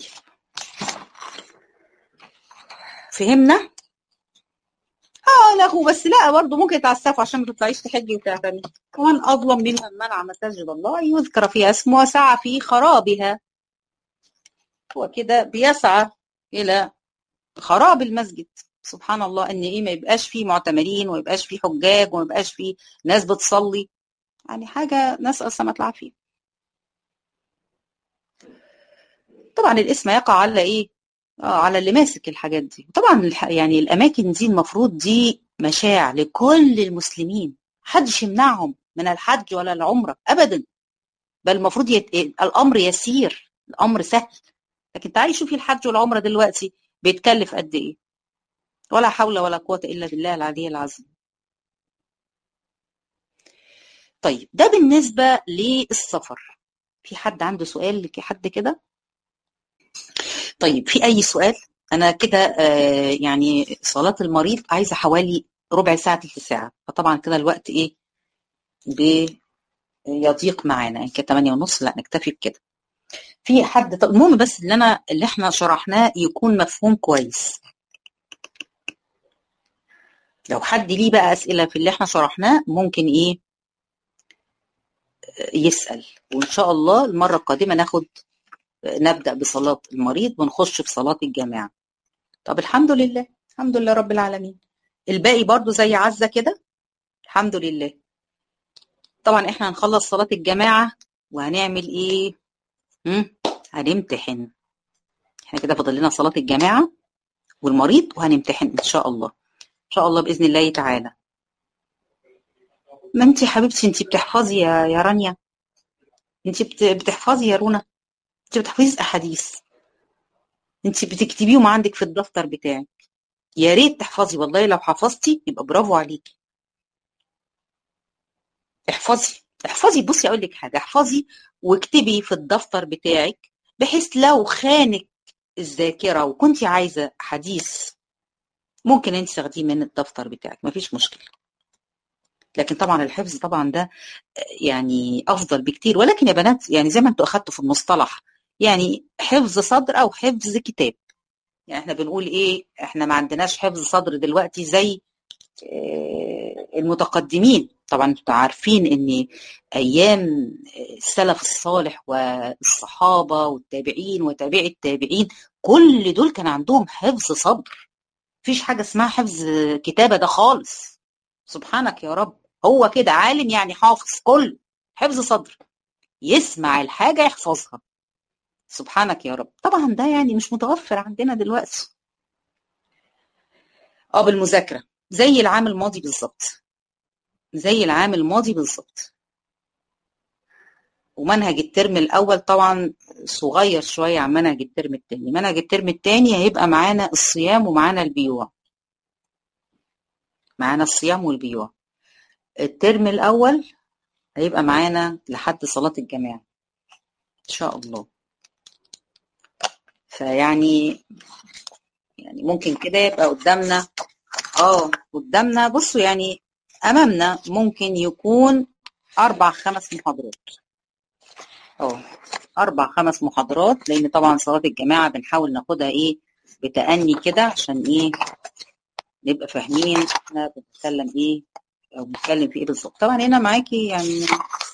فهمنا؟ اه له، بس لا برضه ممكن يتعسفوا عشان ما تطلعيش تحجي وتعتمري. كمان اظلم ممن منع مساجد الله يذكر فيها اسمه وسعى في خرابها. هو كده بيسعى الى خراب المسجد. سبحان الله، ان ايه ما يبقاش فيه معتمرين وما يبقاش فيه حجاج وما يبقاش فيه ناس بتصلي، يعني حاجه نسال السلامه والعافيه. طبعا الاسم يقع على ايه؟ اه على اللي ماسك الحاجات دي. طبعا يعني الاماكن دي المفروض دي مشاع لكل المسلمين، محدش يمنعهم من الحج ولا العمره ابدا، بل المفروض يت... الامر يسير، الامر سهل. لكن تعالي شوفي الحج والعمره دلوقتي بيتكلف قد ايه، ولا حول ولا قوه الا بالله العلي العظيم. طيب ده بالنسبه للسفر. في حد عنده سؤال لك حد كده؟ طيب في اي سؤال؟ انا كده آه يعني صلاه المريض عايزه حوالي ربع ساعه تلت ساعه، فطبعا كده الوقت ايه بيضيق معانا، ان كان تمانية ونص لا نكتفي بكده. في حد؟ طب المهم بس اللي انا اللي احنا شرحناه يكون مفهوم كويس. لو حد ليه بقى اسئله في اللي احنا شرحناه ممكن ايه يسال، وان شاء الله المره القادمه ناخد نبدا بصلاه المريض ونخش في صلاه الجماعه. طب الحمد لله، الحمد لله رب العالمين. الباقي برضو زي عزه كده، الحمد لله. طبعا احنا هنخلص صلاه الجماعه وهنعمل ايه؟ هم؟ هنمتحن. احنا كده فاضل لنا صلاه الجماعه والمريض وهنمتحن ان شاء الله، ان شاء الله باذن الله تعالى. ما انت حبيبتي انت بتحفظي يا يا رانيا، انت بتحفظي يا رونا، انت بتحفظي احاديث، انت بتكتبيهم عندك في الدفتر بتاعك. يا ريت تحفظي، والله لو حفظتي يبقى برافو عليكي. احفظي احفظي، بصي اقول لك حاجه، احفظي واكتبي في الدفتر بتاعك، بحيث لو خانك الذاكره وكنت عايزه حديث ممكن انت تاخديه من الدفتر بتاعك، مفيش مشكله. لكن طبعا الحفظ طبعا ده يعني افضل بكتير. ولكن يا بنات يعني زي ما انتوا اخدتوا في المصطلح، يعني حفظ صدر او حفظ كتاب. يعني احنا بنقول ايه، احنا ما عندناش حفظ صدر دلوقتي زي المتقدمين. طبعا انتوا عارفين ان ايام السلف الصالح والصحابه والتابعين وتابعي التابعين كل دول كان عندهم حفظ صدر، مفيش حاجه اسمها حفظ كتابه ده خالص. سبحانك يا رب، هو كده عالم يعني حافظ، كل حفظ صدر، يسمع الحاجه يحفظها. سبحانك يا رب. طبعا ده يعني مش متوفر عندنا دلوقتي. اه بالمذاكره زي العام الماضي بالظبط، زي العام الماضي بالظبط. ومنهج الترم الاول طبعا صغير شويه عن منهج الترم الثاني. منهج الترم الثاني هيبقى معانا الصيام ومعانا البيوع، معانا الصيام والبيوع. الترم الاول هيبقى معانا لحد صلاه الجماعه ان شاء الله. فيعني يعني ممكن كده يبقى قدامنا، اه قدامنا بصوا يعني امامنا ممكن يكون اربع خمس محاضرات. اه اربع خمس محاضرات، لان طبعا صلاه الجماعه بنحاول ناخدها ايه بتأني كده، عشان ايه نبقى فاهمين احنا بنتكلم ايه او بنتكلم في ايه بالظبط. طبعا هنا معاكي يعني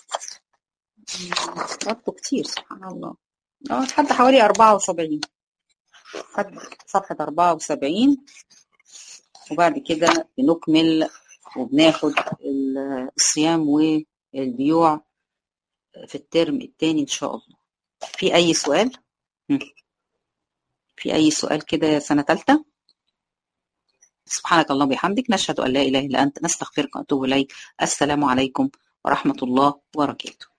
برضه كتير سبحان الله، اه لحد حوالي أربعة وسبعين، لحد صفحه أربعة وسبعين، وبعد كده بنكمل وبناخد الصيام والبيوع في الترم الثاني ان شاء الله. في اي سؤال؟ في اي سؤال كده يا سنه ثالثه؟ سبحانك اللهم وبحمدك، نشهد ان لا اله الا انت، نستغفرك ونتوب اليك. السلام عليكم ورحمه الله وبركاته.